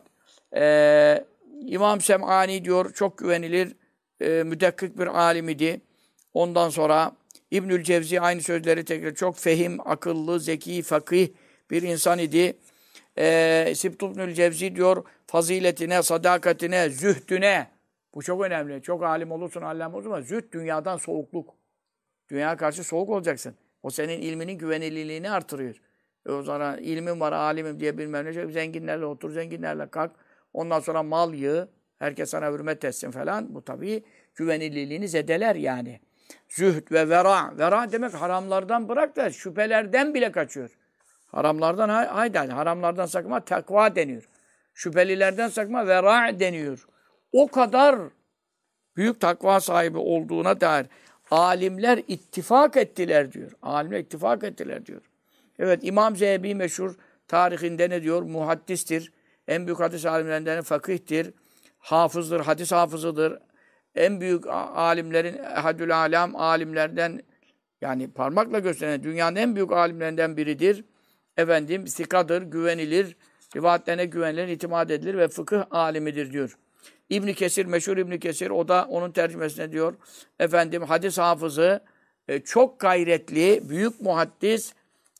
İmam Sem'ani diyor, çok güvenilir, müdekkik bir alim idi. Ondan sonra İbnül Cevzi aynı sözleri tekrar çok fehim, akıllı, zeki, fakih bir insan idi. İbnül Cevzi diyor, faziletine, sadakatine, zühdüne, bu çok önemli. Çok alim olursun, allame olursun ama zühd dünyadan soğukluk. Dünyaya karşı soğuk olacaksın. O senin ilminin güvenilirliğini artırıyor. O zaman ilmim var, alimim diye bilmem ne. Zenginlerle otur, zenginlerle kalk. Ondan sonra mal yığ. Herkes sana hürmet etsin falan. Bu tabii güvenilirliğini zedeler yani. Zühd ve vera. Vera demek haramlardan bırak da şüphelerden bile kaçıyor. Haramlardan haramlardan sakınma takva deniyor. Şüphelilerden sakınma vera deniyor. O kadar büyük takva sahibi olduğuna dair alimler ittifak ettiler diyor. Alimler ittifak ettiler diyor. Evet İmam Zehebi meşhur tarihinde ne diyor? Muhaddistir. En büyük hadis alimlerinden fakihtir. Hafızdır, hadis hafızıdır. En büyük alimlerin, ehadül alam alimlerden yani parmakla gösteren dünyanın en büyük alimlerinden biridir. Efendim sikadır, güvenilir, rivayetlerine güvenilir, itimat edilir ve fıkıh alimidir diyor. İbn Kesir, meşhur İbn Kesir, o da onun tercümesine diyor. Efendim hadis hafızı, çok gayretli, büyük muhaddis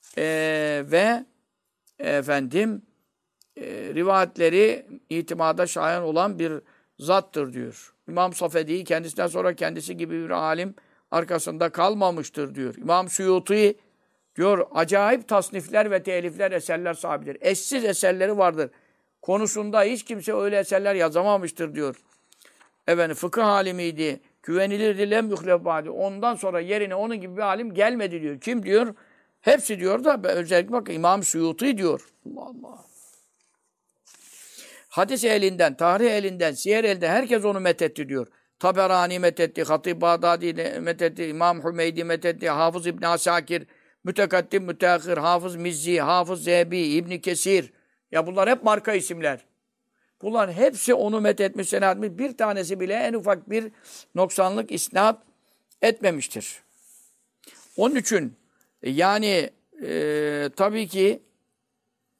ve efendim rivayetleri itimada şayan olan bir zattır diyor. İmam Safedi kendisinden sonra kendisi gibi bir alim arkasında kalmamıştır diyor. İmam Suyuti diyor acayip tasnifler ve telifler eserler sahibidir. Eşsiz eserleri vardır. Konusunda hiç kimse öyle eserler yazamamıştır diyor. Efendim fıkıh alimiydi. Güvenilirdi lem yuhlebadi. Ondan sonra yerine onun gibi bir alim gelmedi diyor. Kim diyor? Hepsi diyor da özellikle bak İmam Suyuti diyor. Allah Allah. Hadis elinden, tarih elinden, siyer elinden herkes onu methetti diyor. Taberani methetti, Hatib Bağdadi methetti, İmam Hümeydi methetti, Hafız İbn Asakir, mütekaddim, müteahhir, Hafız Mizzi, Hafız Zehebi, İbn Kesir. Ya bunlar hep marka isimler. Bunların hepsi onu methetmiş, senat etmiş. Bir tanesi bile en ufak bir noksanlık isnat etmemiştir. Onun için yani tabii ki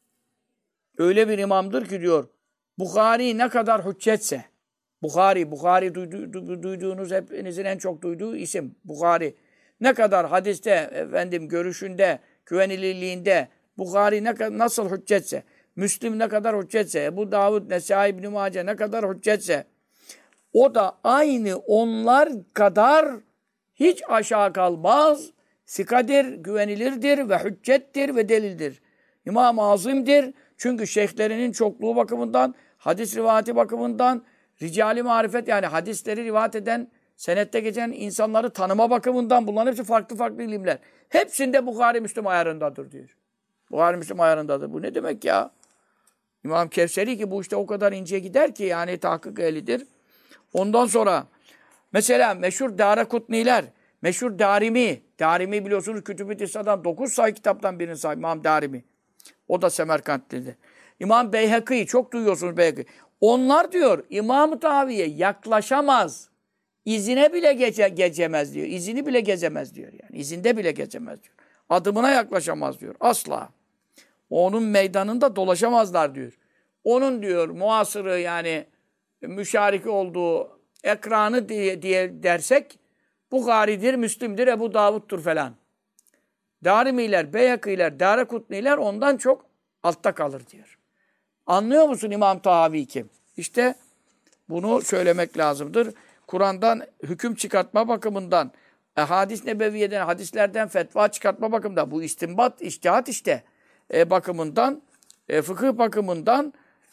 öyle bir imamdır ki diyor, Bukhari ne kadar hüccetse, Bukhari duyduğunuz, hepinizin en çok duyduğu isim, Bukhari. Ne kadar hadiste, efendim, görüşünde, güvenilirliğinde, Bukhari nasıl hüccetse, Müslim ne kadar hüccetse, Ebu Davud, Nesai, İbn-i Mace ne kadar hüccetse, o da aynı onlar kadar hiç aşağı kalmaz, sikadir, güvenilirdir ve hüccettir ve delildir. İmam-ı Azim'dir. Çünkü şeyhlerinin çokluğu bakımından, hadis rivayeti bakımından, ricali marifet, yani hadisleri rivayet eden, senette geçen insanları tanıma bakımından, bunların hepsi farklı farklı ilimler. Hepsinde Bukhari Müslim ayarındadır diyor. Bukhari Müslim ayarındadır. Bu ne demek ya? İmam Kevseri ki bu işte o kadar ince gider ki, yani tahkik ehlidir. Ondan sonra mesela meşhur Darakutniler, meşhur Darimi. Darimi biliyorsunuz Kütüb-i Tisa'dan 9 sayı kitaptan birini sahip İmam Darimi. O da Semerkantlidir. İmam Beyhekî, çok duyuyorsunuz Beyhekî. Onlar diyor İmam-ı Tahavi'ye yaklaşamaz. İzine bile geçemez diyor. İzini bile gezemez diyor yani. İzinde bile geçemez diyor. Adımına yaklaşamaz diyor. Asla. Onun meydanında dolaşamazlar diyor. Onun diyor muasırı, yani müşariki olduğu ekranı diye dersek Bukhari'dir, Müslim'dir, Ebu Davud'dur falan. Darimiler, Beyhekîler, Darakutniler ondan çok altta kalır diyor. Anlıyor musun İmam Tahavi kim? İşte bunu söylemek lazımdır. Kur'an'dan hüküm çıkartma bakımından, hadis-i nebeviyeden, hadislerden fetva çıkartma bakımından, bu istinbat, içtihat işte bakımından, fıkıh bakımından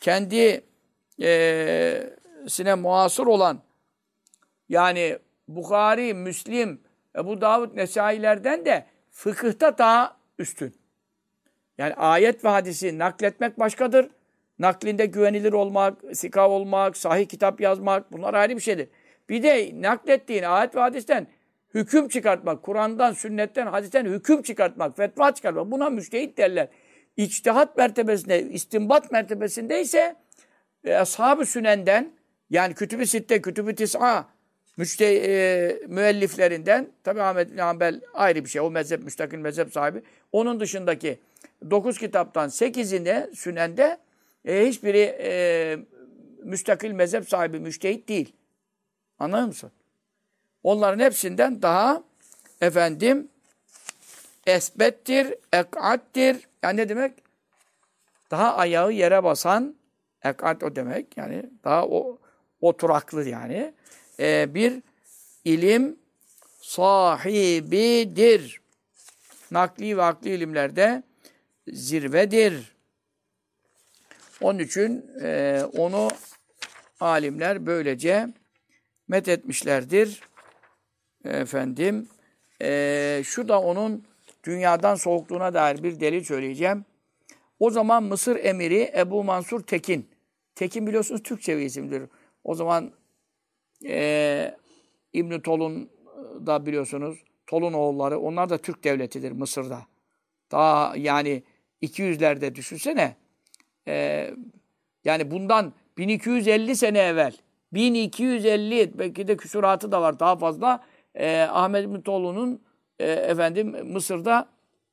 kendisine muasır olan, yani Bukhari, Müslim, Ebu Davud, Nesai'lerden de fıkıhta daha üstün. Yani ayet ve hadisi nakletmek başkadır. Naklinde güvenilir olmak, sika olmak, sahih kitap yazmak, bunlar ayrı bir şeydir. Bir de naklettiğin ayet ve hadisten hüküm çıkartmak, Kur'an'dan, sünnetten, hadisten hüküm çıkartmak, fetva çıkartmak, buna müçtehit derler. İçtihat mertebesinde, istinbat mertebesinde ise Ashab-ı Sünen'den, yani Kütüb-i Sitte, Kütüb-i Tis'a müelliflerinden, tabi Ahmed bin Hanbel ayrı bir şey, o mezhep, müstakil mezhep sahibi. Onun dışındaki 9 kitaptan 8'inde Sünen'de hiçbiri müstakil mezhep sahibi, müçtehit değil. Anlıyor musun? Onların hepsinden daha efendim esbettir, ek'attir. Yani ne demek? Daha ayağı yere basan, ek'at o demek. Yani daha oturaklı yani. Bir ilim sahibidir. Nakli ve akli ilimlerde zirvedir. Onun için onu alimler böylece methetmişlerdir. Efendim, şu da onun dünyadan soğukluğuna dair bir delil söyleyeceğim. O zaman Mısır emiri Ebu Mansur Tekin. Tekin biliyorsunuz Türkçe bir isimdir. O zaman İbn-i Tolun da biliyorsunuz. Tolun oğulları. Onlar da Türk devletidir Mısır'da. Daha yani 200'lerde düşünsene. Yani bundan 1250 sene evvel. 1250, belki de küsuratı da var daha fazla. Ahmed İbn Tolun'un efendim Mısır'da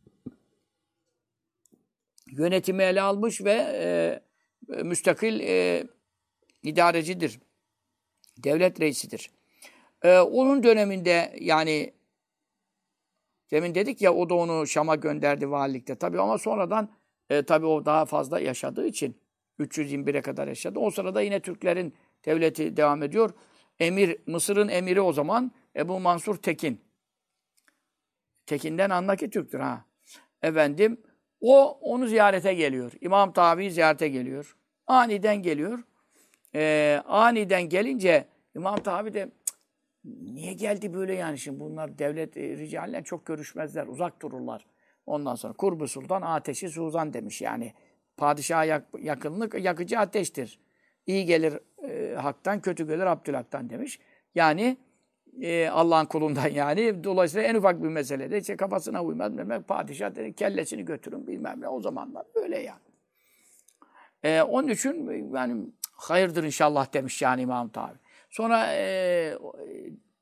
yönetimi ele almış ve müstakil idarecidir. Devlet reisidir. Onun döneminde, yani demin dedik ya, o da onu Şam'a gönderdi valilikte. Tabii ama sonradan tabii o daha fazla yaşadığı için 321'e kadar yaşadı. O sırada yine Türklerin devleti devam ediyor. Mısır'ın emiri o zaman Ebu Mansur Tekin. Tekin'den anla ki Türktür ha. Efendim, onu ziyarete geliyor. İmam Tahavi'yi ziyarete geliyor. Aniden geliyor. Aniden gelince İmam Tahavi de niye geldi böyle yani, şimdi bunlar devlet ricaline çok görüşmezler, uzak dururlar. Ondan sonra Kurb-ı Sultan ateşi suzan demiş yani. Padişaha yakınlık yakıcı ateştir. İyi gelir haktan, kötü gelir Abdülhak'tan demiş. Yani Allah'ın kulundan yani. Dolayısıyla en ufak bir meselede işte kafasına uymaz. Padişah dedi, kellesini götürün bilmem ne. O zamanlar böyle yani. Onun için yani hayırdır inşallah demiş yani İmam Tahavi. Sonra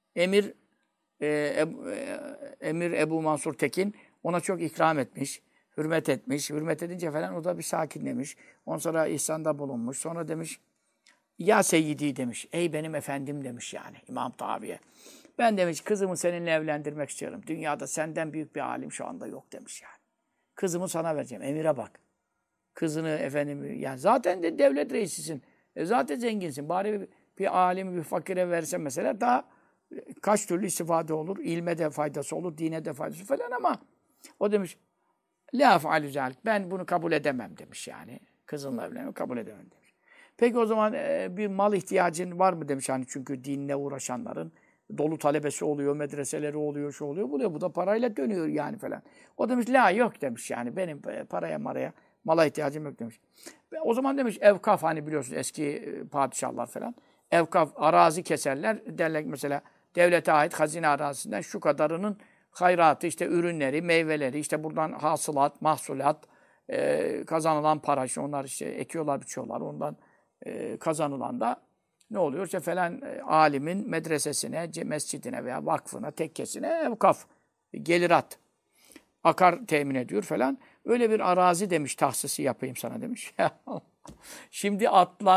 Emir Ebu Mansur Tekin ona çok ikram etmiş, hürmet etmiş. Hürmet edince falan o da bir sakinlemiş. Ondan sonra ihsanda bulunmuş. Sonra demiş ya seyyidi demiş. Ey benim efendim demiş yani İmam Tahavi'ye. Ben demiş kızımı seninle evlendirmek istiyorum. Dünyada senden büyük bir alim şu anda yok demiş yani. Kızımı sana vereceğim. Emire bak. Kızını efendim yani zaten de devlet reisisin. Zaten zenginsin. Bari bir alimi bir fakire versen mesela daha kaç türlü istifade olur. İlme de faydası olur. Dine de faydası falan ama o demiş la ef'alü zâlik. Ben bunu kabul edemem demiş yani. Kızınla evlenmeyi kabul edemem demiş. Peki o zaman bir mal ihtiyacın var mı demiş hani çünkü dinle uğraşanların dolu talebesi oluyor, medreseleri oluyor, şu oluyor, bu da parayla dönüyor yani falan. O demiş la yok demiş yani benim paraya mala ihtiyacım yok demiş. O zaman demiş evkaf hani biliyorsunuz eski padişahlar falan. Evkaf arazi keserler derler mesela devlete ait hazine arazisinden şu kadarının hayratı işte ürünleri, meyveleri işte buradan hasılat, mahsulat kazanılan para işte onlar işte ekiyorlar, biçiyorlar. Ondan kazanılan da ne oluyor? İşte falan alimin medresesine, mescidine veya vakfına, tekkesine evkaf, gelirat, akar temin ediyor falan. Öyle bir arazi demiş, tahsisi yapayım sana demiş. Şimdi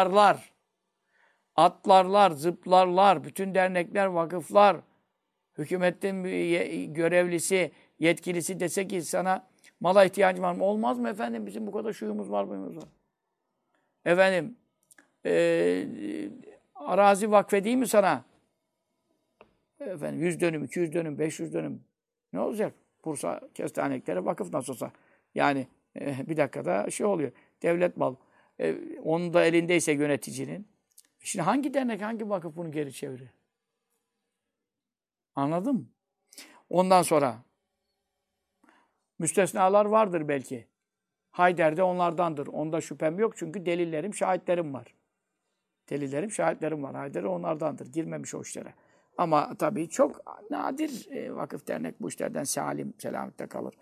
atlarlar, zıplarlar, bütün dernekler, vakıflar, hükümetin görevlisi, yetkilisi dese ki sana mala ihtiyacım var mı? Olmaz mı efendim? Bizim bu kadar şuyumuz var, buyumuz var. Efendim, arazi vakfedeyim mi sana? Efendim 100 dönüm, 200 dönüm, 500 dönüm. Ne olacak? Bursa Kestaneklere vakıf nasıl olsa. Yani bir dakikada şey oluyor. Devlet mal. Onun da elindeyse yöneticinin. Şimdi hangi dernek, hangi vakıf bunu geri çevirir? Anladın mı? Ondan sonra müstesnalar vardır belki. Hayder de onlardandır. Onda şüphem yok çünkü delillerim, şahitlerim var. Delillerim, şahitlerim var. Hayder onlardandır. Girmemiş o işlere. Ama tabii çok nadir vakıf dernek bu işlerden selamette kalır.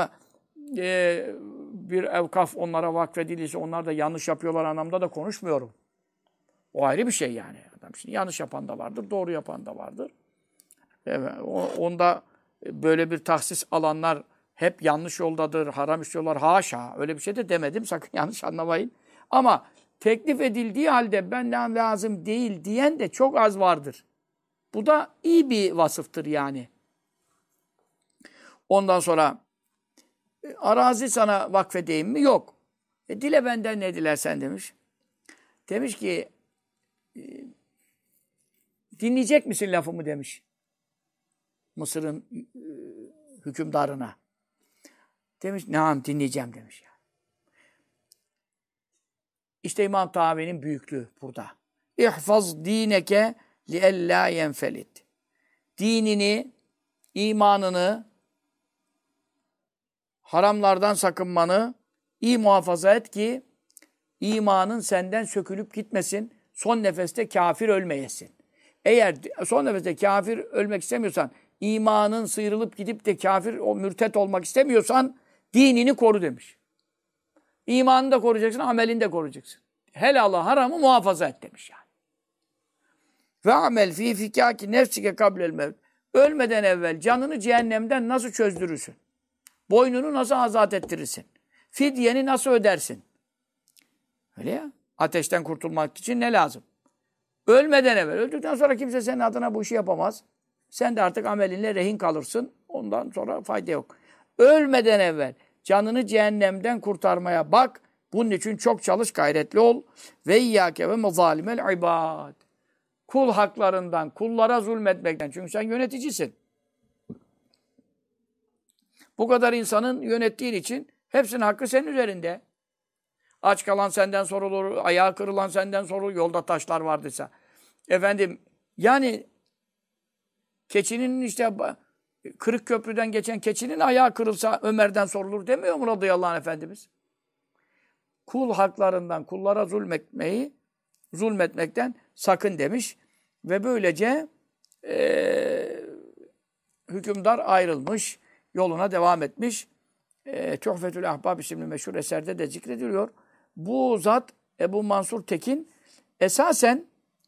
Bir evkaf onlara vakfedilirse onlar da yanlış yapıyorlar anlamda da konuşmuyorum. O ayrı bir şey yani. Adam şimdi yanlış yapan da vardır, doğru yapan da vardır. Evet, onda böyle bir tahsis alanlar hep yanlış yoldadır, haram işliyorlar. Haşa. Öyle bir şey de demedim. Sakın yanlış anlamayın. Ama teklif edildiği halde benden lazım değil diyen de çok az vardır. Bu da iyi bir vasıftır yani. Ondan sonra arazi sana vakfedeyim mi? Yok. Dile benden ne dilersen demiş. Demiş ki dinleyecek misin lafımı demiş. Mısır'ın hükümdarına. Demiş, naam dinleyeceğim demiş. İşte İmam Tahavi'nin büyüklüğü burada. İhfaz dineke liellâ yenfelit. Dinini, imanını, haramlardan sakınmanı iyi muhafaza et ki imanın senden sökülüp gitmesin, son nefeste kafir ölmeyesin. Eğer son nefeste kafir ölmek istemiyorsan, imanın sıyrılıp gidip de kafir, o mürtet olmak istemiyorsan, dinini koru demiş. İmanını da koruyacaksın, amelini de koruyacaksın. Helalı haramı muhafaza et demiş yani. Ve amel fi fikâki nefsike kablel mevt. Ölmeden evvel canını cehennemden nasıl çözdürürsün? Boynunu nasıl azat ettirirsin? Fidyeni nasıl ödersin? Öyle ya. Ateşten kurtulmak için ne lazım? Ölmeden evvel. Öldükten sonra kimse senin adına bu işi yapamaz. Sen de artık amelinle rehin kalırsın. Ondan sonra fayda yok. Ölmeden evvel canını cehennemden kurtarmaya bak. Bunun için çok çalış, gayretli ol. Ve iyyâke ve mezalimel ibâd. Kul haklarından, kullara zulmetmekten. Çünkü sen yöneticisin. Bu kadar insanın yönettiğin için hepsinin hakkı senin üzerinde. Aç kalan senden sorulur, ayağı kırılan senden sorulur, yolda taşlar vardıysa. Efendim, yani keçinin işte kırık köprüden geçen keçinin ayağı kırılsa Ömer'den sorulur demiyor mu radıyallahu anh Efendimiz? Kul haklarından, kullara zulmetmekten sakın demiş. Ve böylece hükümdar ayrılmış, yoluna devam etmiş. Tuhfetül Ahbab isimli meşhur eserde de zikrediliyor. Bu zat Ebu Mansur Tekin esasen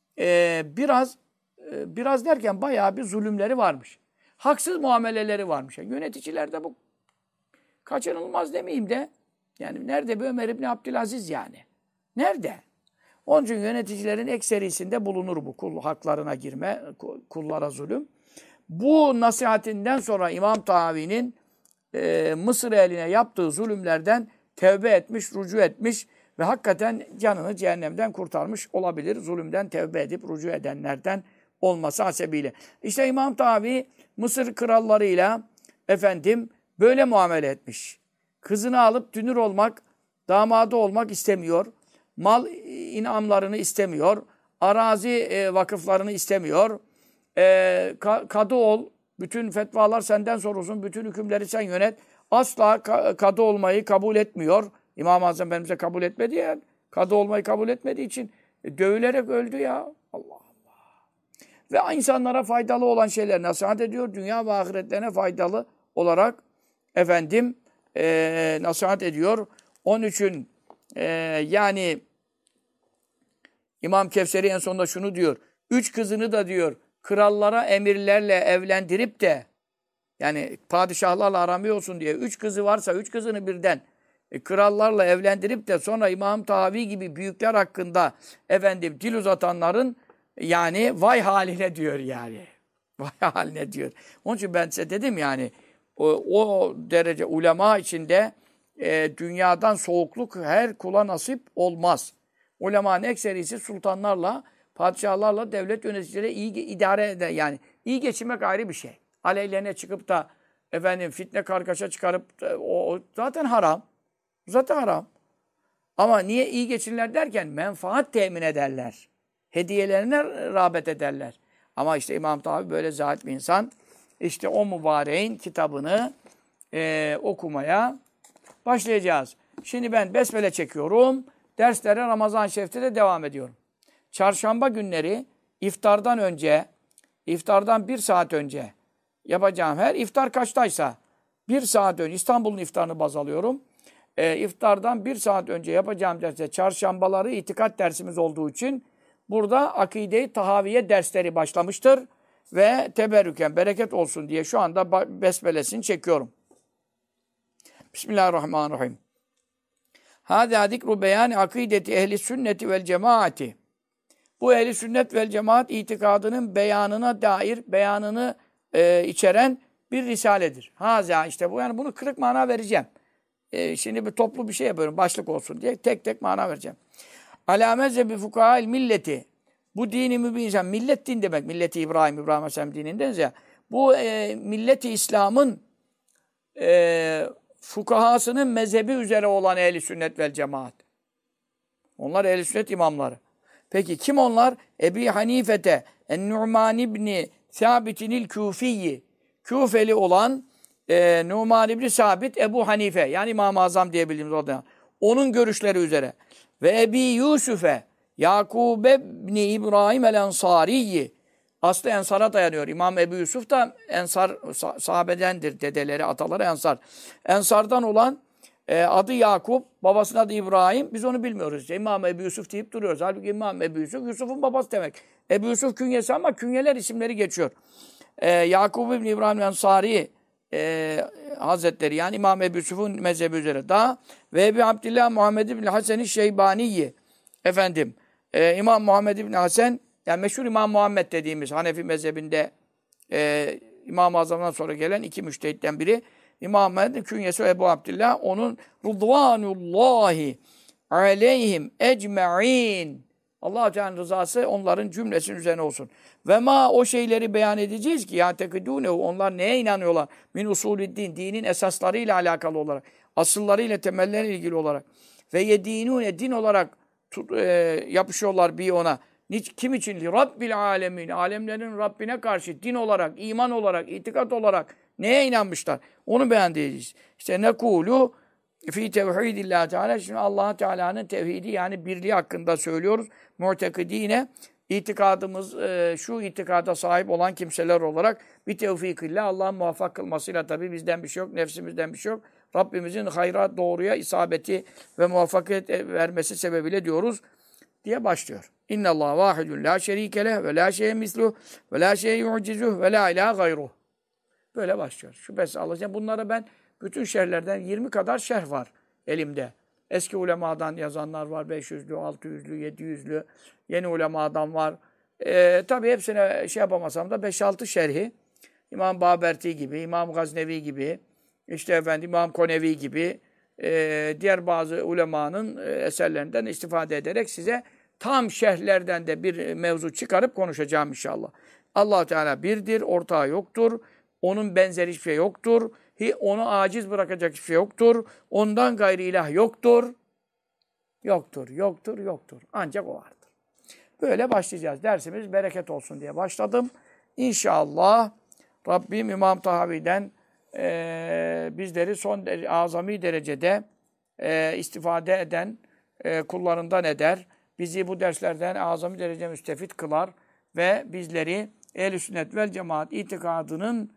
biraz derken bayağı bir zulümleri varmış. Haksız muameleleri varmış. Yani yöneticilerde bu kaçınılmaz demeyeyim de yani nerede bir Ömer İbni Abdülaziz yani? Nerede? Onun için yöneticilerin ekserisinde bulunur bu kul haklarına girme, kullara zulüm. Bu nasihatinden sonra İmam Tahavi'nin Mısır eline yaptığı zulümlerden tevbe etmiş, rücu etmiş ve hakikaten canını cehennemden kurtarmış olabilir. Zulümden tevbe edip rücu edenlerden olması hasebiyle. İşte İmam Tahavi Mısır krallarıyla böyle muamele etmiş. Kızını alıp dünür olmak, damadı olmak istemiyor. Mal inamlarını istemiyor. Arazi vakıflarını istemiyor. Kadı ol. Bütün fetvalar senden sorulsun. Bütün hükümleri sen yönet. Asla kadı olmayı kabul etmiyor. İmam-ı Azam Efendimiz'e kabul etmedi ya. Kadı olmayı kabul etmediği için dövülerek öldü ya. Allah Allah. Ve insanlara faydalı olan şeyler nasihat ediyor. Dünya ve ahiretlerine faydalı olarak nasihat ediyor. Onun için yani İmam Kevseri en sonunda şunu diyor. 3 kızını da diyor krallara emirlerle evlendirip de yani padişahlarla aramıyor olsun diye 3 kızı varsa 3 kızını birden krallarla evlendirip de sonra İmam Tahavi gibi büyükler hakkında dil uzatanların yani vay haline diyor yani. Vay haline diyor. Onun için ben size dedim yani o derece ulema içinde dünyadan soğukluk her kula nasip olmaz. Ulemanın ekserisi sultanlarla, padişahlarla, devlet yöneticileri iyi idare eder. Yani iyi geçinmek ayrı bir şey. Aleyhlerine çıkıp da fitne kargaşa çıkarıp o zaten haram. Zaten haram. Ama niye iyi geçinirler derken menfaat temin ederler. Hediyelerine rağbet ederler. Ama işte İmam Tahavi böyle zahid bir insan. İşte o mübareğin kitabını okumaya başlayacağız. Şimdi ben besmele çekiyorum. Derslere Ramazan-ı Şerif'te de devam ediyorum. Çarşamba günleri iftardan 1 saat önce yapacağım her iftar kaçtaysa 1 saat önce İstanbul'un iftarını baz alıyorum. İftardan 1 saat önce yapacağım derste çarşambaları itikat dersimiz olduğu için burada akide-i tahaviye dersleri başlamıştır. Ve teberrüken bereket olsun diye şu anda besmelesini çekiyorum. Bismillahirrahmanirrahim. Hâzâ zikru beyâni akîdeti ehli sünneti vel cemaati. Bu ehli sünnet vel cemaat itikadının beyanını içeren bir risaledir. Hâzâ işte bu yani bunu kırık mana vereceğim. Şimdi bir toplu bir şey yapıyorum başlık olsun diye tek tek mana vereceğim. Alâ mezhebi fukâhâil milleti. Bu dini mübin, millet din demek. Milleti İbrahim Aleyhisselam dininden ya. Bu milleti İslam'ın fukahasının mezhebi üzere olan ehl-i sünnet vel cemaat. Onlar ehl-i sünnet imamları. Peki kim onlar? Ebi Hanifete en-Nu'man ibni Sabitinil Küfiyyi. Küfeli olan Nu'man ibni Sabit Ebu Hanife. Yani İmam-ı Azam diye bildiğimiz o da. Onun görüşleri üzere. Ve Ebi Yusuf'e Yakub ibni İbrahim el-Ensariyi. Aslı Ensar'a dayanıyor. İmam Ebu Yusuf da Ensar sahabedendir. Dedeleri, ataları Ensar. Ensar'dan olan adı Yakup, babasının adı İbrahim. Biz onu bilmiyoruz. İşte İmam Ebu Yusuf deyip duruyoruz. Halbuki İmam Ebu Yusuf, Yusuf'un babası demek. Ebu Yusuf künyesi ama künyeler isimleri geçiyor. Yakub ibn İbrahim el-Ensari Hazretleri yani İmam Ebu Yusuf'un mezhebi üzere daha ve Ebu Abdillah Muhammed ibn Hasen-i Şeybaniyi İmam Muhammed ibn Hasen yani meşhur İmam Muhammed dediğimiz Hanefi mezhebinde İmam-ı Azam'dan sonra gelen 2 müştehitten biri İmam Muhammed'in künyesi Ebu Abdillah onun Rıdvanullahi aleyhim ecma'in Allah-u Teala'nın rızası onların cümlesinin üzerine olsun. Ve ma o şeyleri beyan edeceğiz ki ya tekidûnehu onlar neye inanıyorlar? Min usulüddin dinin esaslarıyla alakalı olarak, asıllarıyla temelleriyle ilgili olarak ve yedinûne din olarak yapışıyorlar bir ona. Kim için? Li Rabbil alemin. Alemlerin Rabbine karşı din olarak, iman olarak, itikat olarak neye inanmışlar? Onu beyan edeceğiz. İşte nekulu fi tevhidillah Teala. Şimdi Allah Teala'nın tevhidi yani birliği hakkında söylüyoruz. Mu'tekidine itikadımız şu itikada sahip olan kimseler olarak bir tevfikillah Allah'ın muvaffak kılmasıyla tabii bizden bir şey yok, nefsimizden bir şey yok. Rabbimizin hayra doğruya isabeti ve muvaffakiyet vermesi sebebiyle diyoruz diye başlıyor. İnnallâhe vâhidun lâ şerîke leh ve lâ şey'e misluh ve lâ şey'e yu'cizuh ve lâ ilâ gayruh. Böyle başlıyor. Şüphesiz Allah. Bunlara ben Bütün şerhlerden 20 kadar şerh var elimde. Eski ulemadan yazanlar var. 500'lü, 600'lü, 700'lü. Yeni ulemadan var. Tabii hepsine şey yapamasam da 5-6 şerhi. İmam Baberti gibi, İmam Gaznevi gibi, işte efendim İmam Konevi gibi diğer bazı ulemanın eserlerinden istifade ederek size tam şerhlerden de bir mevzu çıkarıp konuşacağım inşallah. Allah Teala birdir, ortağı yoktur. Onun benzeri hiçbir şey yoktur. Onu aciz bırakacak hiçbir şey yoktur. Ondan gayri ilah yoktur. Yoktur, yoktur, yoktur. Ancak o vardır. Böyle başlayacağız. Dersimiz bereket olsun diye başladım. İnşallah Rabbim İmam Tahavi'den bizleri son azami derecede istifade eden kullarından eder. Bizi bu derslerden azami derece müstefit kılar ve bizleri Ehl-i Sünnet vel Cemaat itikadının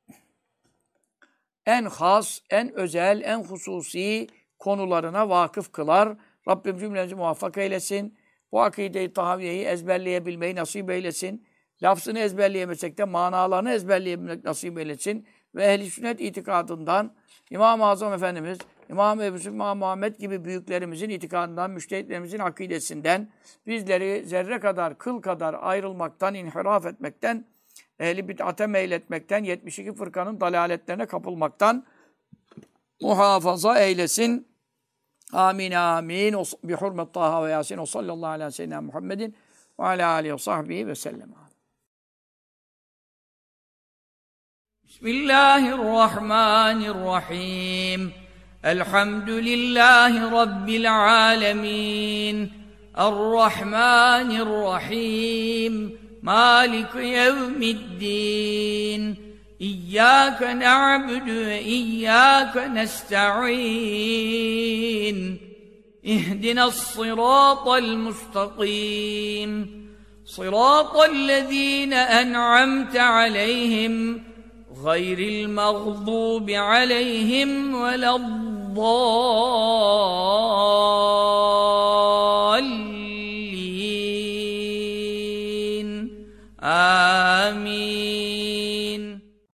en has, en özel, en hususi konularına vakıf kılar. Rabbim cümlemizi muvaffak eylesin. Bu akide-i tahaviyeyi ezberleyebilmeyi nasip eylesin. Lafzını ezberleyemesek de manalarını ezberleyebilmek nasip eylesin. Ve Ehl-i Sünnet itikadından İmam-ı Azam Efendimiz, İmam Ebu Süfyan, İmam Muhammed gibi büyüklerimizin itikadından, müştehitlerimizin akidesinden bizleri zerre kadar, kıl kadar ayrılmaktan, inhiraf etmekten, ehli bid'ate meyletmekten, 72 fırkanın dalaletlerine kapılmaktan muhafaza eylesin. Amin, amin. Bi hurmet Taha ve Yasin. O sallallahu aleyhi ve sellem Muhammedin ve ala aleyhi ve sahbihi ve sellem. Bismillahirrahmanirrahim. Elhamdülillahi Rabbil alemin. Errahmanirrahim. Malik yevmiddin. İyyâke na'budu ve iyyâke nesta'in. İhdinas-sirâtal mustakîm. Sirâtallezîne en'amte aleyhim gayril mağdûbi aleyhim veleddâllîn.